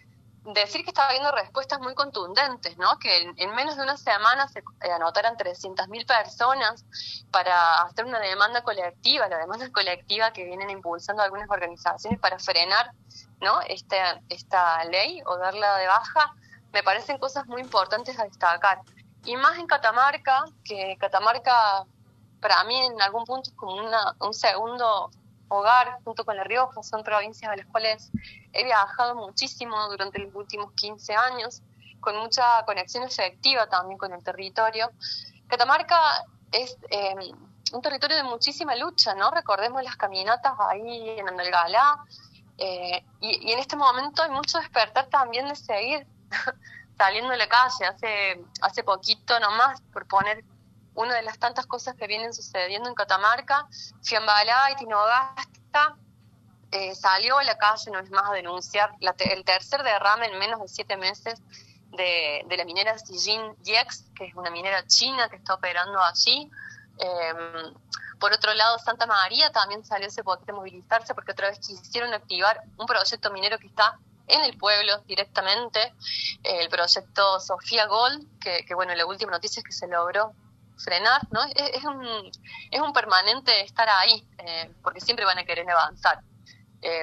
decir que está habiendo respuestas muy contundentes, ¿no? Que en, en menos de una semana se eh, anotaran trescientas mil personas para hacer una demanda colectiva, la demanda colectiva que vienen impulsando algunas organizaciones para frenar, ¿no? Este, esta ley o darla de baja, me parecen cosas muy importantes a destacar. Y más en Catamarca, que Catamarca para mí en algún punto es como una, un segundo hogar junto con La Rioja, son provincias a las cuales he viajado muchísimo durante los últimos quince años, con mucha conexión efectiva también con el territorio. Catamarca es eh, un territorio de muchísima lucha, ¿no? Recordemos las caminatas ahí en Andalgalá, eh, y, y en este momento hay mucho despertar también de seguir saliendo de la calle. Hace, hace poquito nomás, por poner una de las tantas cosas que vienen sucediendo en Catamarca, Fiambalá y Tinogasta eh, salió a la calle una vez más a denunciar la te- el tercer derrame en menos de siete meses de, de la minera Zijin Yex, que es una minera china que está operando allí. Eh, por otro lado, Santa María también salió hace poquito a movilizarse porque otra vez quisieron activar un proyecto minero que está en el pueblo directamente, eh, el proyecto Sofía Gold, que, que bueno, la última noticia es que se logró frenar, ¿no? Es, es un es un permanente estar ahí, eh, porque siempre van a querer avanzar. Eh,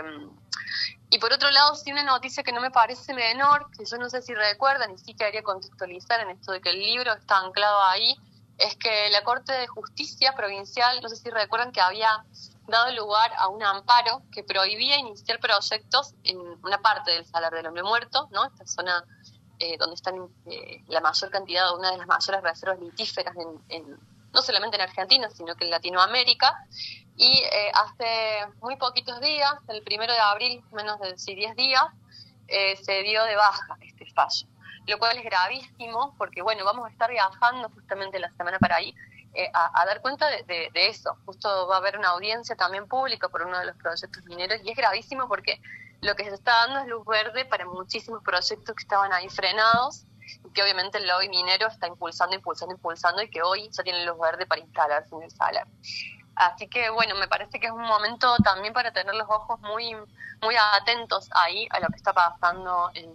y por otro lado, sí, una noticia que no me parece menor, que yo no sé si recuerdan, y sí quería contextualizar en esto de que el libro está anclado ahí, es que la Corte de Justicia Provincial, no sé si recuerdan, que había dado lugar a un amparo que prohibía iniciar proyectos en una parte del Salar del Hombre Muerto, ¿no? Esta zona Eh, donde están eh, la mayor cantidad, una de las mayores reservas litíferas en, en, no solamente en Argentina, sino que en Latinoamérica. Y eh, hace muy poquitos días, el primero de abril, menos de diez días, eh, se dio de baja este fallo, lo cual es gravísimo, porque bueno, vamos a estar viajando justamente la semana para ahí eh, a, a dar cuenta de, de, de eso. Justo va a haber una audiencia también pública por uno de los proyectos mineros, y es gravísimo porque lo que se está dando es luz verde para muchísimos proyectos que estaban ahí frenados y que obviamente el lobby minero está impulsando, impulsando, impulsando y que hoy ya tienen luz verde para instalarse en el salar. Así que bueno, me parece que es un momento también para tener los ojos muy, muy atentos ahí a lo que está pasando en,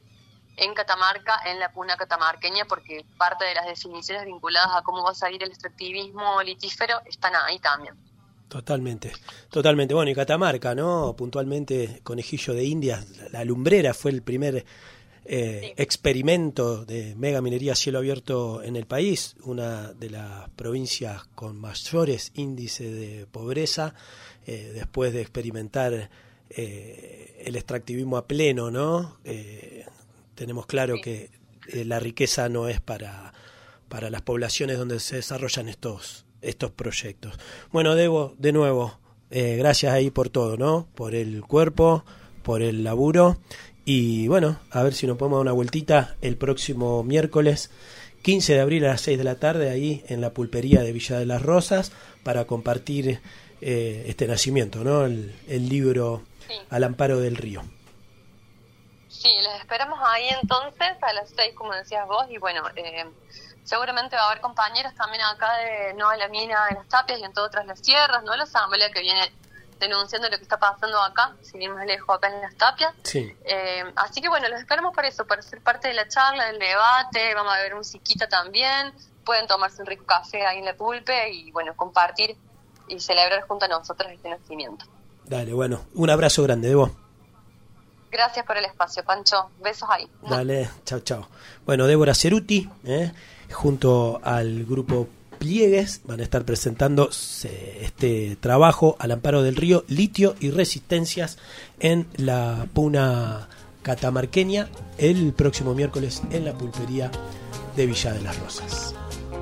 en Catamarca, en la puna catamarqueña, porque parte de las definiciones vinculadas a cómo va a salir el extractivismo litífero están ahí también. Totalmente, totalmente. Bueno, y Catamarca, ¿no? Puntualmente, Conejillo de Indias, la lumbrera fue el primer eh, experimento de mega minería a cielo abierto en el país, una de las provincias con mayores índices de pobreza, eh, después de experimentar eh, el extractivismo a pleno, ¿no? Eh, tenemos claro sí. que eh, la riqueza no es para, para las poblaciones donde se desarrollan estos, estos proyectos. Bueno, Debo, de nuevo, eh, gracias ahí por todo, ¿no? Por el cuerpo, por el laburo. Y bueno, a ver si nos podemos dar una vueltita el próximo miércoles quince de abril a las seis de la tarde ahí en la pulpería de Villa de las Rosas para compartir eh, este nacimiento, ¿no? El, el libro sí. Al amparo del río. Sí, les esperamos ahí entonces a las seis, como decías vos, y bueno, eh, seguramente va a haber compañeros también acá de No a la Mina de las Tapias y en todas otras las sierras, ¿no? La asamblea que viene denunciando lo que está pasando acá, sin ir más lejos, acá en Las Tapias. Sí. Eh, así que bueno, los esperamos para eso, para ser parte de la charla, del debate, vamos a ver musiquita también, pueden tomarse un rico café ahí en la pulpe y bueno, compartir y celebrar junto a nosotros este nacimiento. Dale, bueno, un abrazo grande de vos. Gracias por el espacio, Pancho, besos ahí. Dale, chao, chao. Bueno, Débora Ceruti, eh, junto al grupo Pliegues van a estar presentando este trabajo Al amparo del río, litio y resistencias en la puna catamarqueña el próximo miércoles en la pulpería de Villa de las Rosas.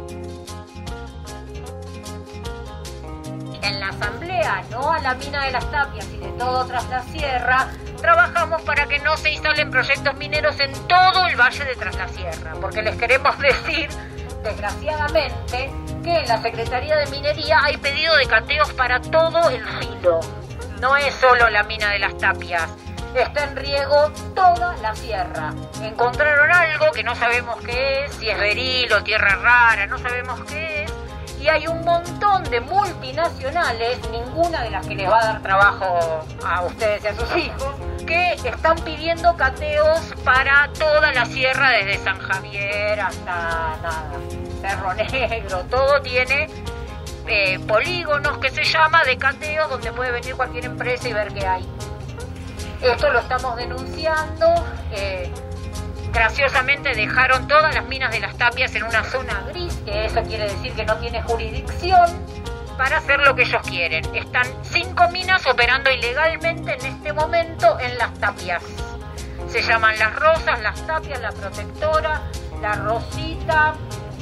En la asamblea No a la Mina de las Tapias y de todo tras la sierra, trabajamos para que no se instalen proyectos mineros en todo el valle de Tras la Sierra, porque les queremos decir, desgraciadamente, que en la Secretaría de Minería hay pedido de cateos para todo el filo. No es solo la mina de las Tapias, está en riesgo toda la sierra. Encontraron algo que no sabemos qué es, si es beril o tierra rara, no sabemos qué es, y hay un montón de multinacionales, ninguna de las que les va a dar trabajo a ustedes y a sus hijos, que están pidiendo cateos para toda la sierra, desde San Javier hasta nada, Cerro Negro. Todo tiene eh, polígonos que se llama de cateos, donde puede venir cualquier empresa y ver qué hay. Esto lo estamos denunciando. eh, Graciosamente dejaron todas las minas de las Tapias en una zona gris, que eso quiere decir que no tiene jurisdicción para hacer lo que ellos quieren. Están cinco minas operando ilegalmente en este momento en Las Tapias. Se llaman Las Rosas, Las Tapias, La Protectora, La Rosita,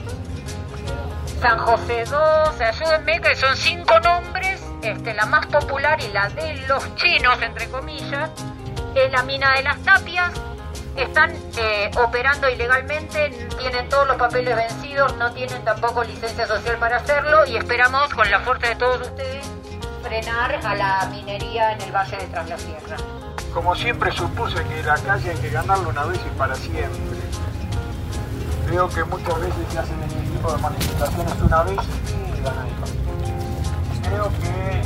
San José dos, ayúdenme, que son cinco nombres. Este, la más popular y la de los chinos, entre comillas, es la mina de Las Tapias. Están eh, operando ilegalmente, tienen todos los papeles vencidos, no tienen tampoco licencia social para hacerlo, y esperamos, con la fuerza de todos ustedes, frenar a la minería en el Valle de Tras la Sierra. Como siempre supuse que la calle hay que ganarla una vez y para siempre. Creo que muchas veces se hacen este tipo de manifestaciones una vez y quedan ahí. Creo que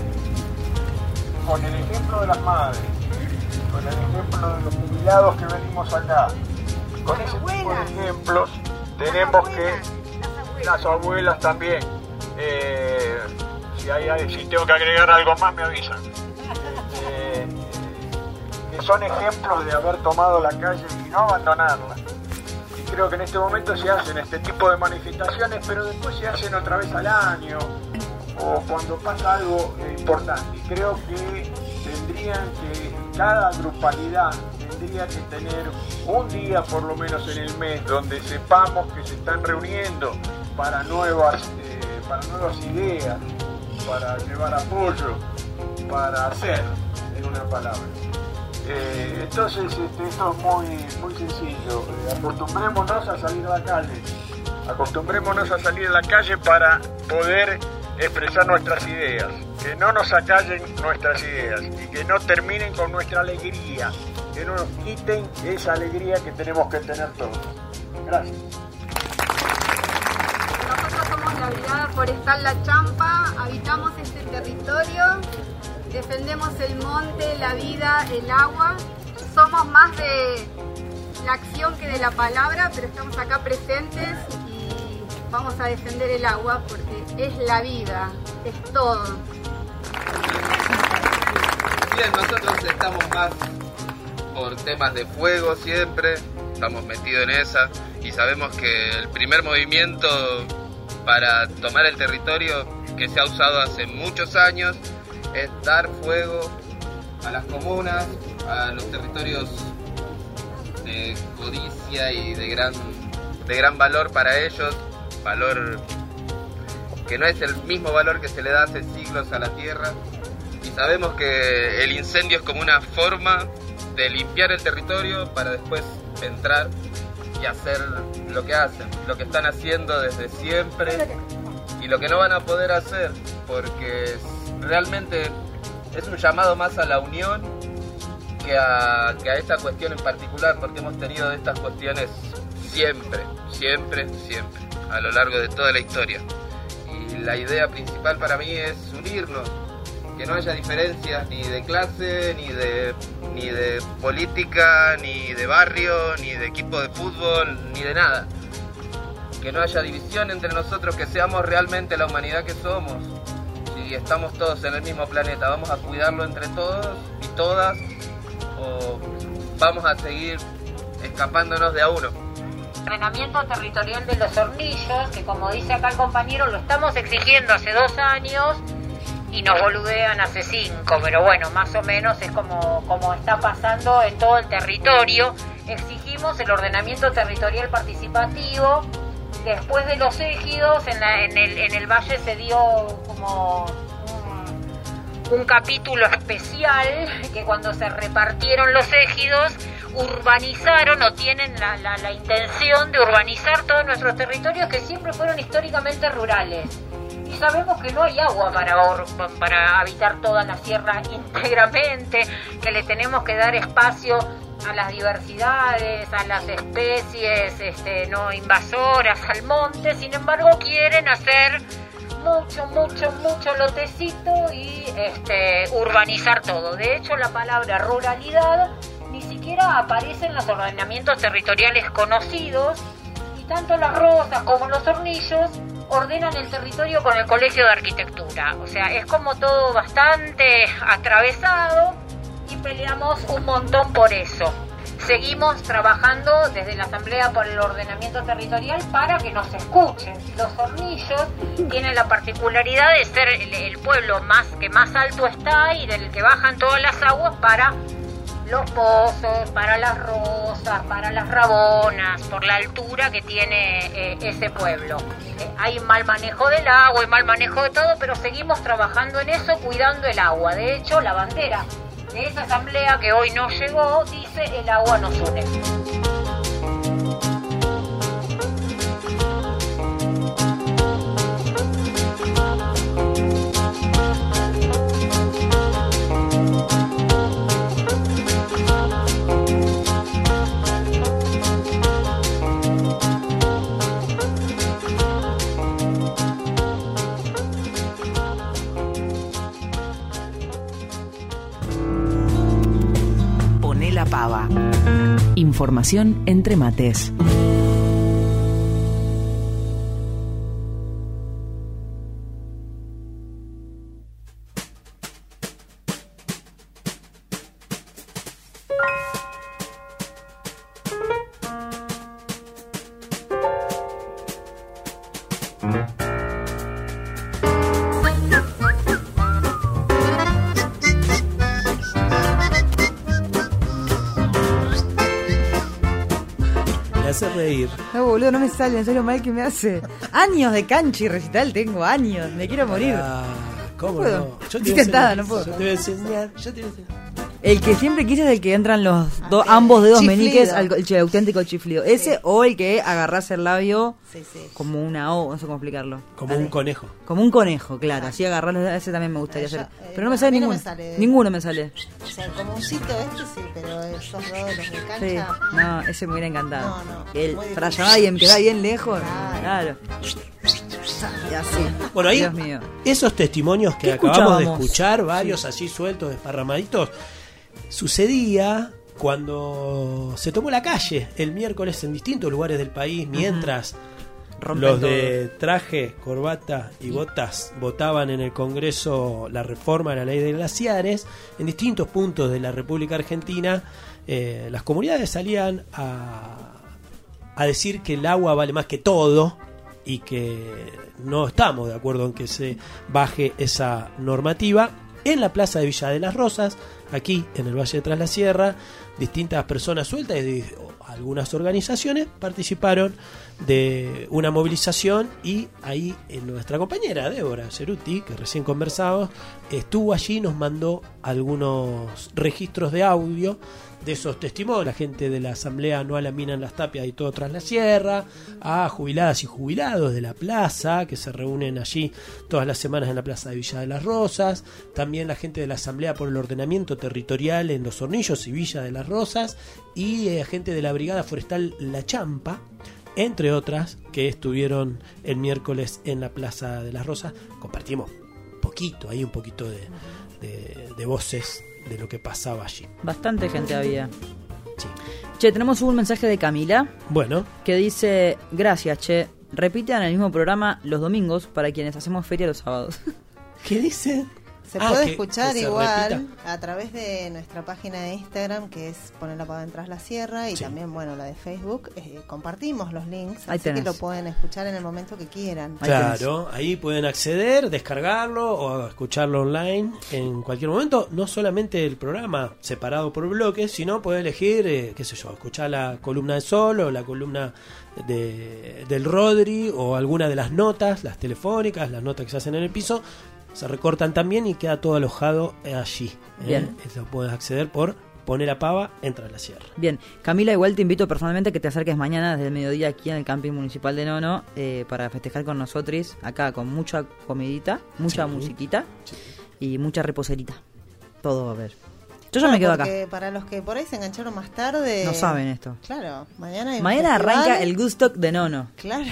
con el ejemplo de las madres, con el ejemplo de los jubilados que venimos acá, con ese tipo de ejemplos tenemos que, las abuelas también, eh, si, hay, si tengo que agregar algo más me avisan, eh, que son ejemplos de haber tomado la calle y no abandonarla. Y creo que en este momento se hacen este tipo de manifestaciones, pero después se hacen otra vez al año o cuando pasa algo eh, importante. Y creo que tendrían que, cada grupalidad tendría que tener un día por lo menos en el mes donde sepamos que se están reuniendo para nuevas, eh, para nuevas ideas, para llevar apoyo, para hacer, en una palabra. Eh, entonces este, esto es muy, muy sencillo. Eh, acostumbrémonos a salir a la calle, acostumbrémonos a salir a la calle para poder expresar nuestras ideas, que no nos acallen nuestras ideas y que no terminen con nuestra alegría, que no nos quiten esa alegría que tenemos que tener todos. Gracias. Nosotros somos la Brigada Forestal La Champa, habitamos este territorio, defendemos el monte, la vida, el agua. Somos más de la acción que de la palabra, pero estamos acá presentes y vamos a defender el agua porque es la vida, es todo. Bien, nosotros estamos más por temas de fuego siempre, estamos metidos en esa y sabemos que el primer movimiento para tomar el territorio que se ha usado hace muchos años es dar fuego a las comunas, a los territorios de codicia y de gran, de gran valor para ellos, valor que no es el mismo valor que se le da hace siglos a la tierra, y sabemos que el incendio es como una forma de limpiar el territorio para después entrar y hacer lo que hacen, lo que están haciendo desde siempre y lo que no van a poder hacer, porque realmente es un llamado más a la unión que a, que a esta cuestión en particular, porque hemos tenido estas cuestiones siempre, siempre, siempre, a lo largo de toda la historia. Y la idea principal para mí es unirnos, que no haya diferencias ni de clase, ni de, ni de política, ni de barrio, ni de equipo de fútbol, ni de nada. Que no haya división entre nosotros, que seamos realmente la humanidad que somos. Si estamos todos en el mismo planeta, vamos a cuidarlo entre todos y todas, o vamos a seguir escapándonos de a uno. Ordenamiento territorial de los hornillos, que como dice acá el compañero, lo estamos exigiendo hace dos años y nos boludean hace cinco, pero bueno, más o menos es como, como está pasando en todo el territorio. Exigimos el ordenamiento territorial participativo. Después de los ejidos, en, la, en, el, en el valle se dio como un, un capítulo especial, que cuando se repartieron los ejidos, urbanizaron o tienen la, la, la intención de urbanizar todos nuestros territorios que siempre fueron históricamente rurales. Y sabemos que no hay agua para, or, para habitar toda la sierra íntegramente, que le tenemos que dar espacio a las diversidades, a las especies este, no invasoras, al monte. Sin embargo, quieren hacer mucho, mucho, mucho lotecito y este, urbanizar todo. De hecho, la palabra ruralidad ni siquiera aparece en los ordenamientos territoriales conocidos, y tanto Las Rosas como Los Hornillos ordenan el territorio con el Colegio de Arquitectura. O sea, es como todo bastante atravesado y peleamos un montón por eso. Seguimos trabajando desde la Asamblea por el ordenamiento territorial para que nos escuchen. Los Hornillos tienen la particularidad de ser el, el pueblo más que más alto está y del que bajan todas las aguas para los pozos, para las Rosas, para las Rabonas, por la altura que tiene eh, ese pueblo. Eh, hay mal manejo del agua, hay mal manejo de todo, pero seguimos trabajando en eso, cuidando el agua. De hecho, la bandera de esa asamblea que hoy no llegó dice: el agua nos une. La pava. Información entre mates. Reír. No, boludo, no me sale, en serio mal que me hace. Años de cancha y recital tengo, años, me quiero morir. Ah, ¿cómo no? no? Yo te Estoy cantada, no puedo. Yo te voy a enseñar, yo te voy a enseñar. El que siempre quise es el que entran los do, ambos dedos chiflido. Meniques al el auténtico chiflido. Ese sí. O el que agarrás el labio sí, sí. Como una O, no sé cómo explicarlo. Como Dale. Un conejo. Como un conejo, claro. Así agarrarlo, ese también me gustaría hacer. Eh, pero no me sale ninguno. No me sale. Ninguno me sale. O sea, como un sitio este sí, pero esos dos de los de cancha. Sí. No, ese me hubiera encantado. No, no. El, para llamar a alguien que da bien lejos. Claro. Y así. Bueno, ahí, Dios mío. Esos testimonios que acabamos de escuchar, varios sí. Así sueltos, desparramaditos, sucedía cuando se tomó la calle el miércoles en distintos lugares del país, mientras uh-huh. rompen Los todo. de traje, corbata y botas votaban en el Congreso la reforma a la ley de glaciares. En distintos puntos de la República Argentina, eh, las comunidades salían a, a decir que el agua vale más que todo y que no estamos de acuerdo en que se baje esa normativa. En la plaza de Villa de las Rosas, aquí en el Valle de Tras la Sierra, distintas personas sueltas y algunas organizaciones participaron de una movilización, y ahí nuestra compañera Débora Ceruti, que recién conversamos, estuvo allí y nos mandó algunos registros de audio de esos testimonios. La gente de la Asamblea Anual Mina en las Tapias y todo Tras la Sierra, a jubiladas y jubilados de la plaza que se reúnen allí todas las semanas en la plaza de Villa de las Rosas, también la gente de la Asamblea por el Ordenamiento Territorial en Los Hornillos y Villa de las Rosas, y eh, gente de la Brigada Forestal La Champa, entre otras, que estuvieron el miércoles en la Plaza de las Rosas. Compartimos un poquito, ahí un poquito de, de, de voces de lo que pasaba allí. Bastante gente había. Sí. Che, tenemos un mensaje de Camila. Bueno. Que dice: gracias, che. Repitan el mismo programa los domingos para quienes hacemos feria los sábados. ¿Qué dice? Se Ah, puede que- escuchar que se igual repita. a través de nuestra página de Instagram, que es Poner la Pava en Tras la Sierra, y Sí. también, bueno, la de Facebook. Eh, compartimos los links, Ahí así que tenés. lo pueden escuchar en el momento que quieran. Claro, ahí pueden acceder, descargarlo o escucharlo online en cualquier momento. No solamente el programa separado por bloques, sino pueden elegir, eh, qué sé yo, escuchar la columna de Sol o la columna de, del Rodri, o alguna de las notas, las telefónicas, las notas que se hacen en el piso. Se recortan también y queda todo alojado allí. ¿eh? Bien. Eso puedes acceder por Poner la Pava en Tras la Sierra. Bien, Camila, igual te invito personalmente a que te acerques mañana desde el mediodía aquí en el Camping Municipal de Nono, eh, para festejar con nosotros acá con mucha comidita, mucha Sí. musiquita y mucha reposerita. Todo va a haber. Yo ya me quedo acá. Porque para los que por ahí se engancharon más tarde... No saben esto. Claro, mañana hay un Mañana festival. arranca el Gustock de Nono. Claro.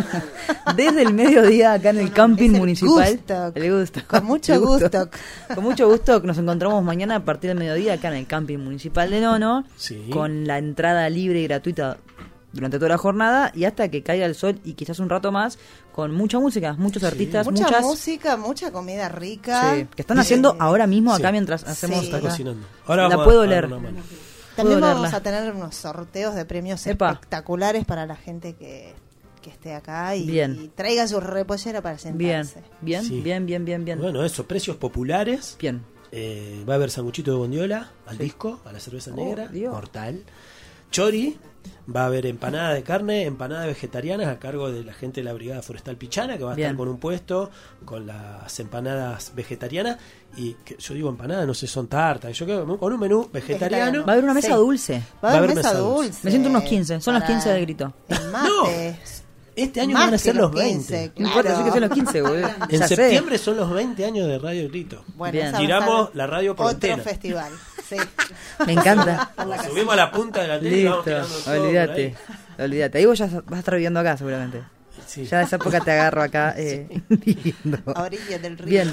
Desde el mediodía acá en el Camping Es el Municipal. Gustock. El Gustock. Con mucho El gusto. Con mucho gusto nos encontramos mañana a partir del mediodía acá en el Camping Municipal de Nono, Sí. con la entrada libre y gratuita durante toda la jornada y hasta que caiga el sol, y quizás un rato más, con mucha música, muchos artistas, Mucha muchas música, mucha comida rica. sí, que están haciendo ahora mismo acá Sí. mientras hacemos Sí. Está acá. cocinando. Ahora la vamos a puedo dar leer. una mano. También Puedo vamos leerla. a tener unos sorteos de premios Epa. espectaculares para la gente que, que esté acá y, Bien. y traiga su repollera para Bien, sentarse. bien, Sí. bien, bien, bien, bien. Bueno, eso, precios populares. Bien. Eh, va a haber sanguchito de bondiola al disco, a la cerveza Oh, negra, Dios. mortal. Chori, va a haber empanada de carne, empanadas vegetarianas a cargo de la gente de la Brigada Forestal Pichana, que va a Bien. estar con un puesto con las empanadas vegetarianas. Y que yo digo empanadas, no sé, son tartas. Yo creo que con un menú vegetariano. Va a haber una mesa Sí. dulce. Va a haber mesa dulce. Me siento unos quince, son las Para quince del grito. El mate. Este año Más van a que ser los quince, veinte. No importa, claro. yo que son los quince, boludo. En Ya sé. septiembre son los veinte años de Radio Grito. Bueno, Bien. esa va a Tiramos ser la radio por otro antena. festival. Sí. Me encanta. Nos subimos a la punta de la tele y vamos Listo, tirando todo por olvídate. ahí. Olvídate. Ahí vos ya vas a estar viviendo acá, seguramente. Sí. Ya de esa época te agarro acá eh, viviendo. A orillas del río. Bien.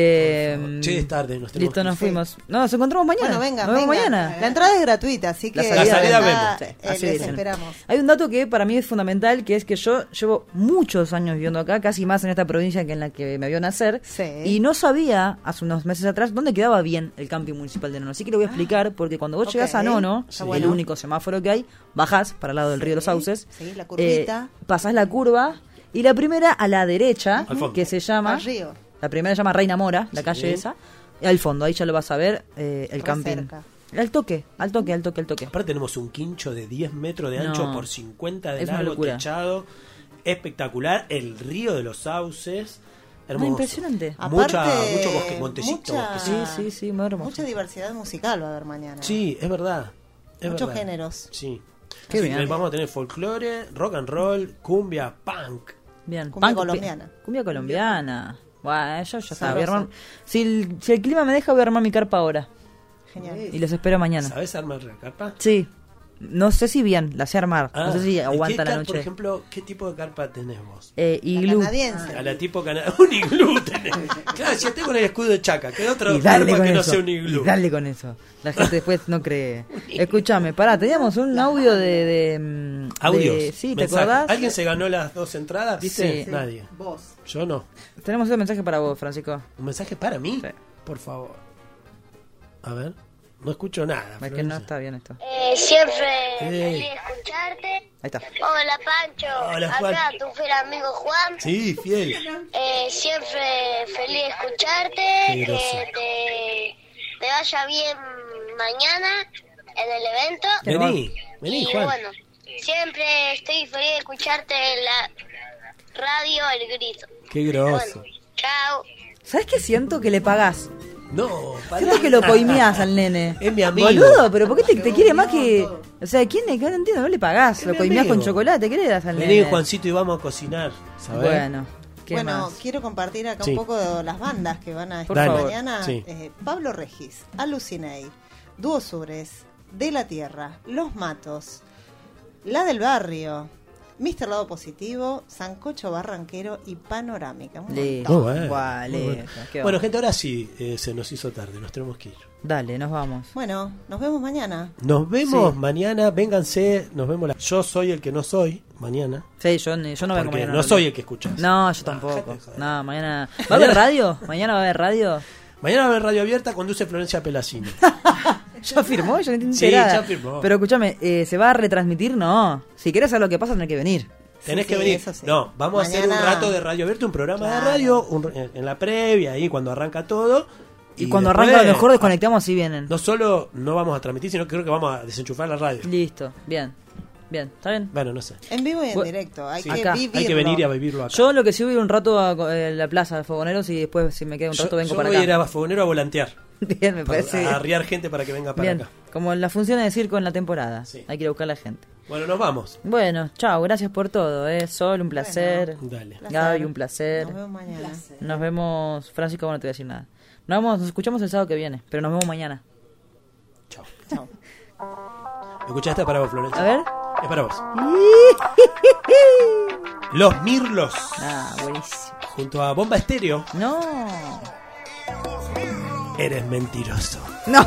Eh, Che, es tarde, nos tenemos listo, que nos ir. fuimos. No, nos encontramos mañana. Bueno, venga, Nos vemos venga. mañana. La entrada es gratuita, así que La salida, La salida venga, vemos. Sí, eh, así les dicen. esperamos. Hay un dato que para mí es fundamental, que es que yo llevo muchos años viviendo acá, casi más en esta provincia que en la que me vio nacer, Sí. y no sabía hace unos meses atrás dónde quedaba bien el camping municipal de Nono. Así que le voy a explicar, porque cuando vos ok. llegás a Nono, Está el bueno. único semáforo que hay, bajás para el lado del río de los Sí, Sauces, sí, la curvita. eh, pasás la curva, y la primera a la derecha, Al fondo. que se llama... Al río. La primera se llama Reina Mora, la Sí. calle esa, y al fondo, ahí ya lo vas a ver, eh, el Re camping. cerca. Al toque, al toque, al toque, al toque. Aparte tenemos un quincho de diez metros de ancho No. por cincuenta de Es una largo, locura. techado, espectacular, el río de los sauces, No, hermoso. impresionante. Mucha, Aparte, mucho bosque, montecito, mucha- bosquecito. Sí, sí, sí, muy hermoso. Mucha diversidad musical va a haber mañana. Sí, es verdad. es Muchos verdad. géneros. Sí. Qué Así bien. que vamos a tener folclore, rock and roll, cumbia, punk. Bien. Cumbia Punk, colombiana. pi- Cumbia colombiana. Bueno, yo ya está. Voy a Sabroso. armar- si, el, si el clima me deja, voy a armar mi carpa ahora. Genial. Y los espero mañana. ¿Sabes armar la carpa? Sí. No sé si bien, la sé armar. Ah, no sé si ¿y aguanta qué la car- Por noche. ejemplo, ¿qué tipo de carpa tenés vos? Eh, La iglú. canadiense. A la tipo canadiense. Un iglú tenés. Claro, si estoy con el escudo de Chaca, ¿qué otra Y dale carpa con que no eso. sea un iglú? Y dale con eso. La gente después no cree. Escúchame, pará, teníamos un audio de, de, mm, Audios. de- sí, ¿te mensajes. acordás? ¿Alguien se ganó las dos entradas? ¿Viste? Sí. Nadie. Vos. Yo no. Tenemos un mensaje para vos, Francisco. ¿Un mensaje para mí? Sí. Por favor. A ver. No escucho nada. Es que no Florencia. está bien esto. Eh, siempre Ey. feliz de escucharte. Ahí está. Hola Pancho, Hola, Juan. acá tu fiel amigo Juan. Sí, fiel. Eh, siempre feliz de escucharte, Qué groso. que te, te vaya bien mañana en el evento. Vení, vení, y Juan. bueno, siempre estoy feliz de escucharte en la radio El Grito. Qué grosso. Bueno, chao. ¿Sabes qué siento? Que le pagás. No, para Siento que lo coimeás al nene. Es mi amigo. Boludo, pero ¿por qué te, te quiere más que...? O sea, ¿quién le no entiendo? No le pagás. Es Lo mi coimeás amigo. con chocolate. ¿Qué le das al Vení, nene? Juancito, y vamos a cocinar. ¿Sabés? Bueno, ¿qué Bueno, más? quiero compartir acá Sí. un poco de las bandas que van a Por estar favor. mañana. Sí. Eh, Pablo Regis, Alucinei, Dúo Sures, De la Tierra, Los Matos, La del Barrio, mister Lado Positivo, Sancocho Barranquero y Panorámica. Un Listo. montón. Muy bueno, Guau, muy bueno. listo, qué Bueno, va. gente, ahora sí eh, se nos hizo tarde. Nos tenemos que ir. Dale, nos vamos. Bueno, nos vemos mañana. Nos vemos Sí. mañana. Vénganse. Nos vemos. La... Yo soy el que no soy mañana. Sí, yo, yo no vengo Porque mañana. no soy el que escuchas. No, yo tampoco. No, mañana... ¿Va a haber radio? ¿Mañana va a haber radio? Mañana va a haber radio abierta. Conduce Florencia Pelacini. ¿Ya firmó? Yo no entiendo Sí, nada. ya firmó. Pero escúchame, eh, ¿se va a retransmitir? No. Si querés saber lo que pasa, tenés que venir. Tenés Sí, que sí, venir. eso sí. No, vamos a hacer un Mañana- rato de radio abierta, un programa de Claro. radio un- en, en la previa, ahí cuando arranca todo. Y, cuando después, arranca, a lo mejor desconectamos y vienen. No solo no vamos a transmitir, sino que creo que vamos a desenchufar la radio. Listo, bien. Bien, ¿está bien? Bueno, no sé. En vivo y en Bu- directo. Hay Sí. que Acá. vivirlo. Hay que venir y a vivirlo acá. Yo lo que sí voy a ir un rato a eh, la plaza de Fogoneros y después, si me queda un Yo- rato, vengo yo para voy acá. a ir a Fogonero a volantear. Bien, me Para- parece. a arriar gente para que venga para Bien, acá. como en las funciones de circo en la temporada. Sí. Hay que ir a buscar a la gente. Bueno, nos vamos. Bueno, chao, gracias por todo, ¿eh? Sol, un placer. Dale. Placer. Gaby, un placer. Nos vemos mañana. Nos vemos, Francisco, bueno, no te voy a decir nada. Nos vemos, nos escuchamos el sábado que viene, pero nos vemos mañana. Chao. Chao. Escuchá, esta es para vos, Florencia. A ver. Es para vos. Los Mirlos. Ah, buenísimo. Junto a Bomba Estéreo. No. Eres mentiroso. No.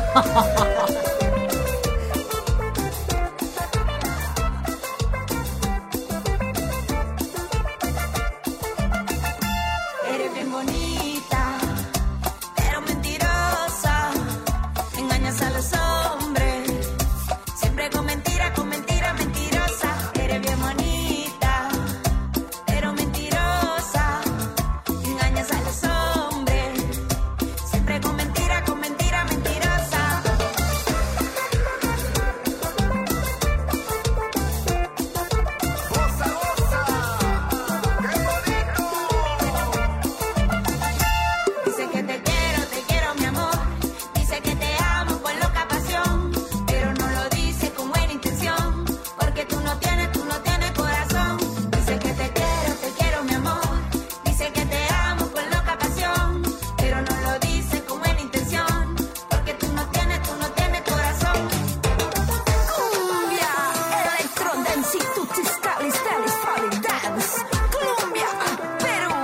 Eres bien bonita, pero mentirosa. Engañas a los hombres, siempre con mentira, con mentira, mentirosa. Eres bien bonita, pero mentirosa. Engañas a los hombres, siempre con mentira, con mentira, mentirosa. Dice que te quiero, te quiero mi amor. Dice que te amo con loca pasión, pero no lo dice con buena intención, porque tú no tienes, tú no tienes corazón. Dice que te quiero, te quiero mi amor. Dice que te amo con loca pasión, pero no lo dice con buena intención, porque tú no tienes, tú no tienes corazón. Cumbia, electro dance, tutti stali, stali, stali dance. Colombia, Perú.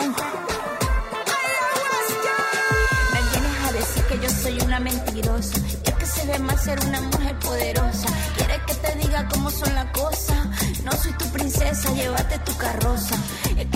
Me vienes a decir que yo soy una mentirosa, y es que se ve mal ser una mujer poderosa. Quieres que te diga cómo son las cosas, no soy tu princesa, llévate tu carroza. Es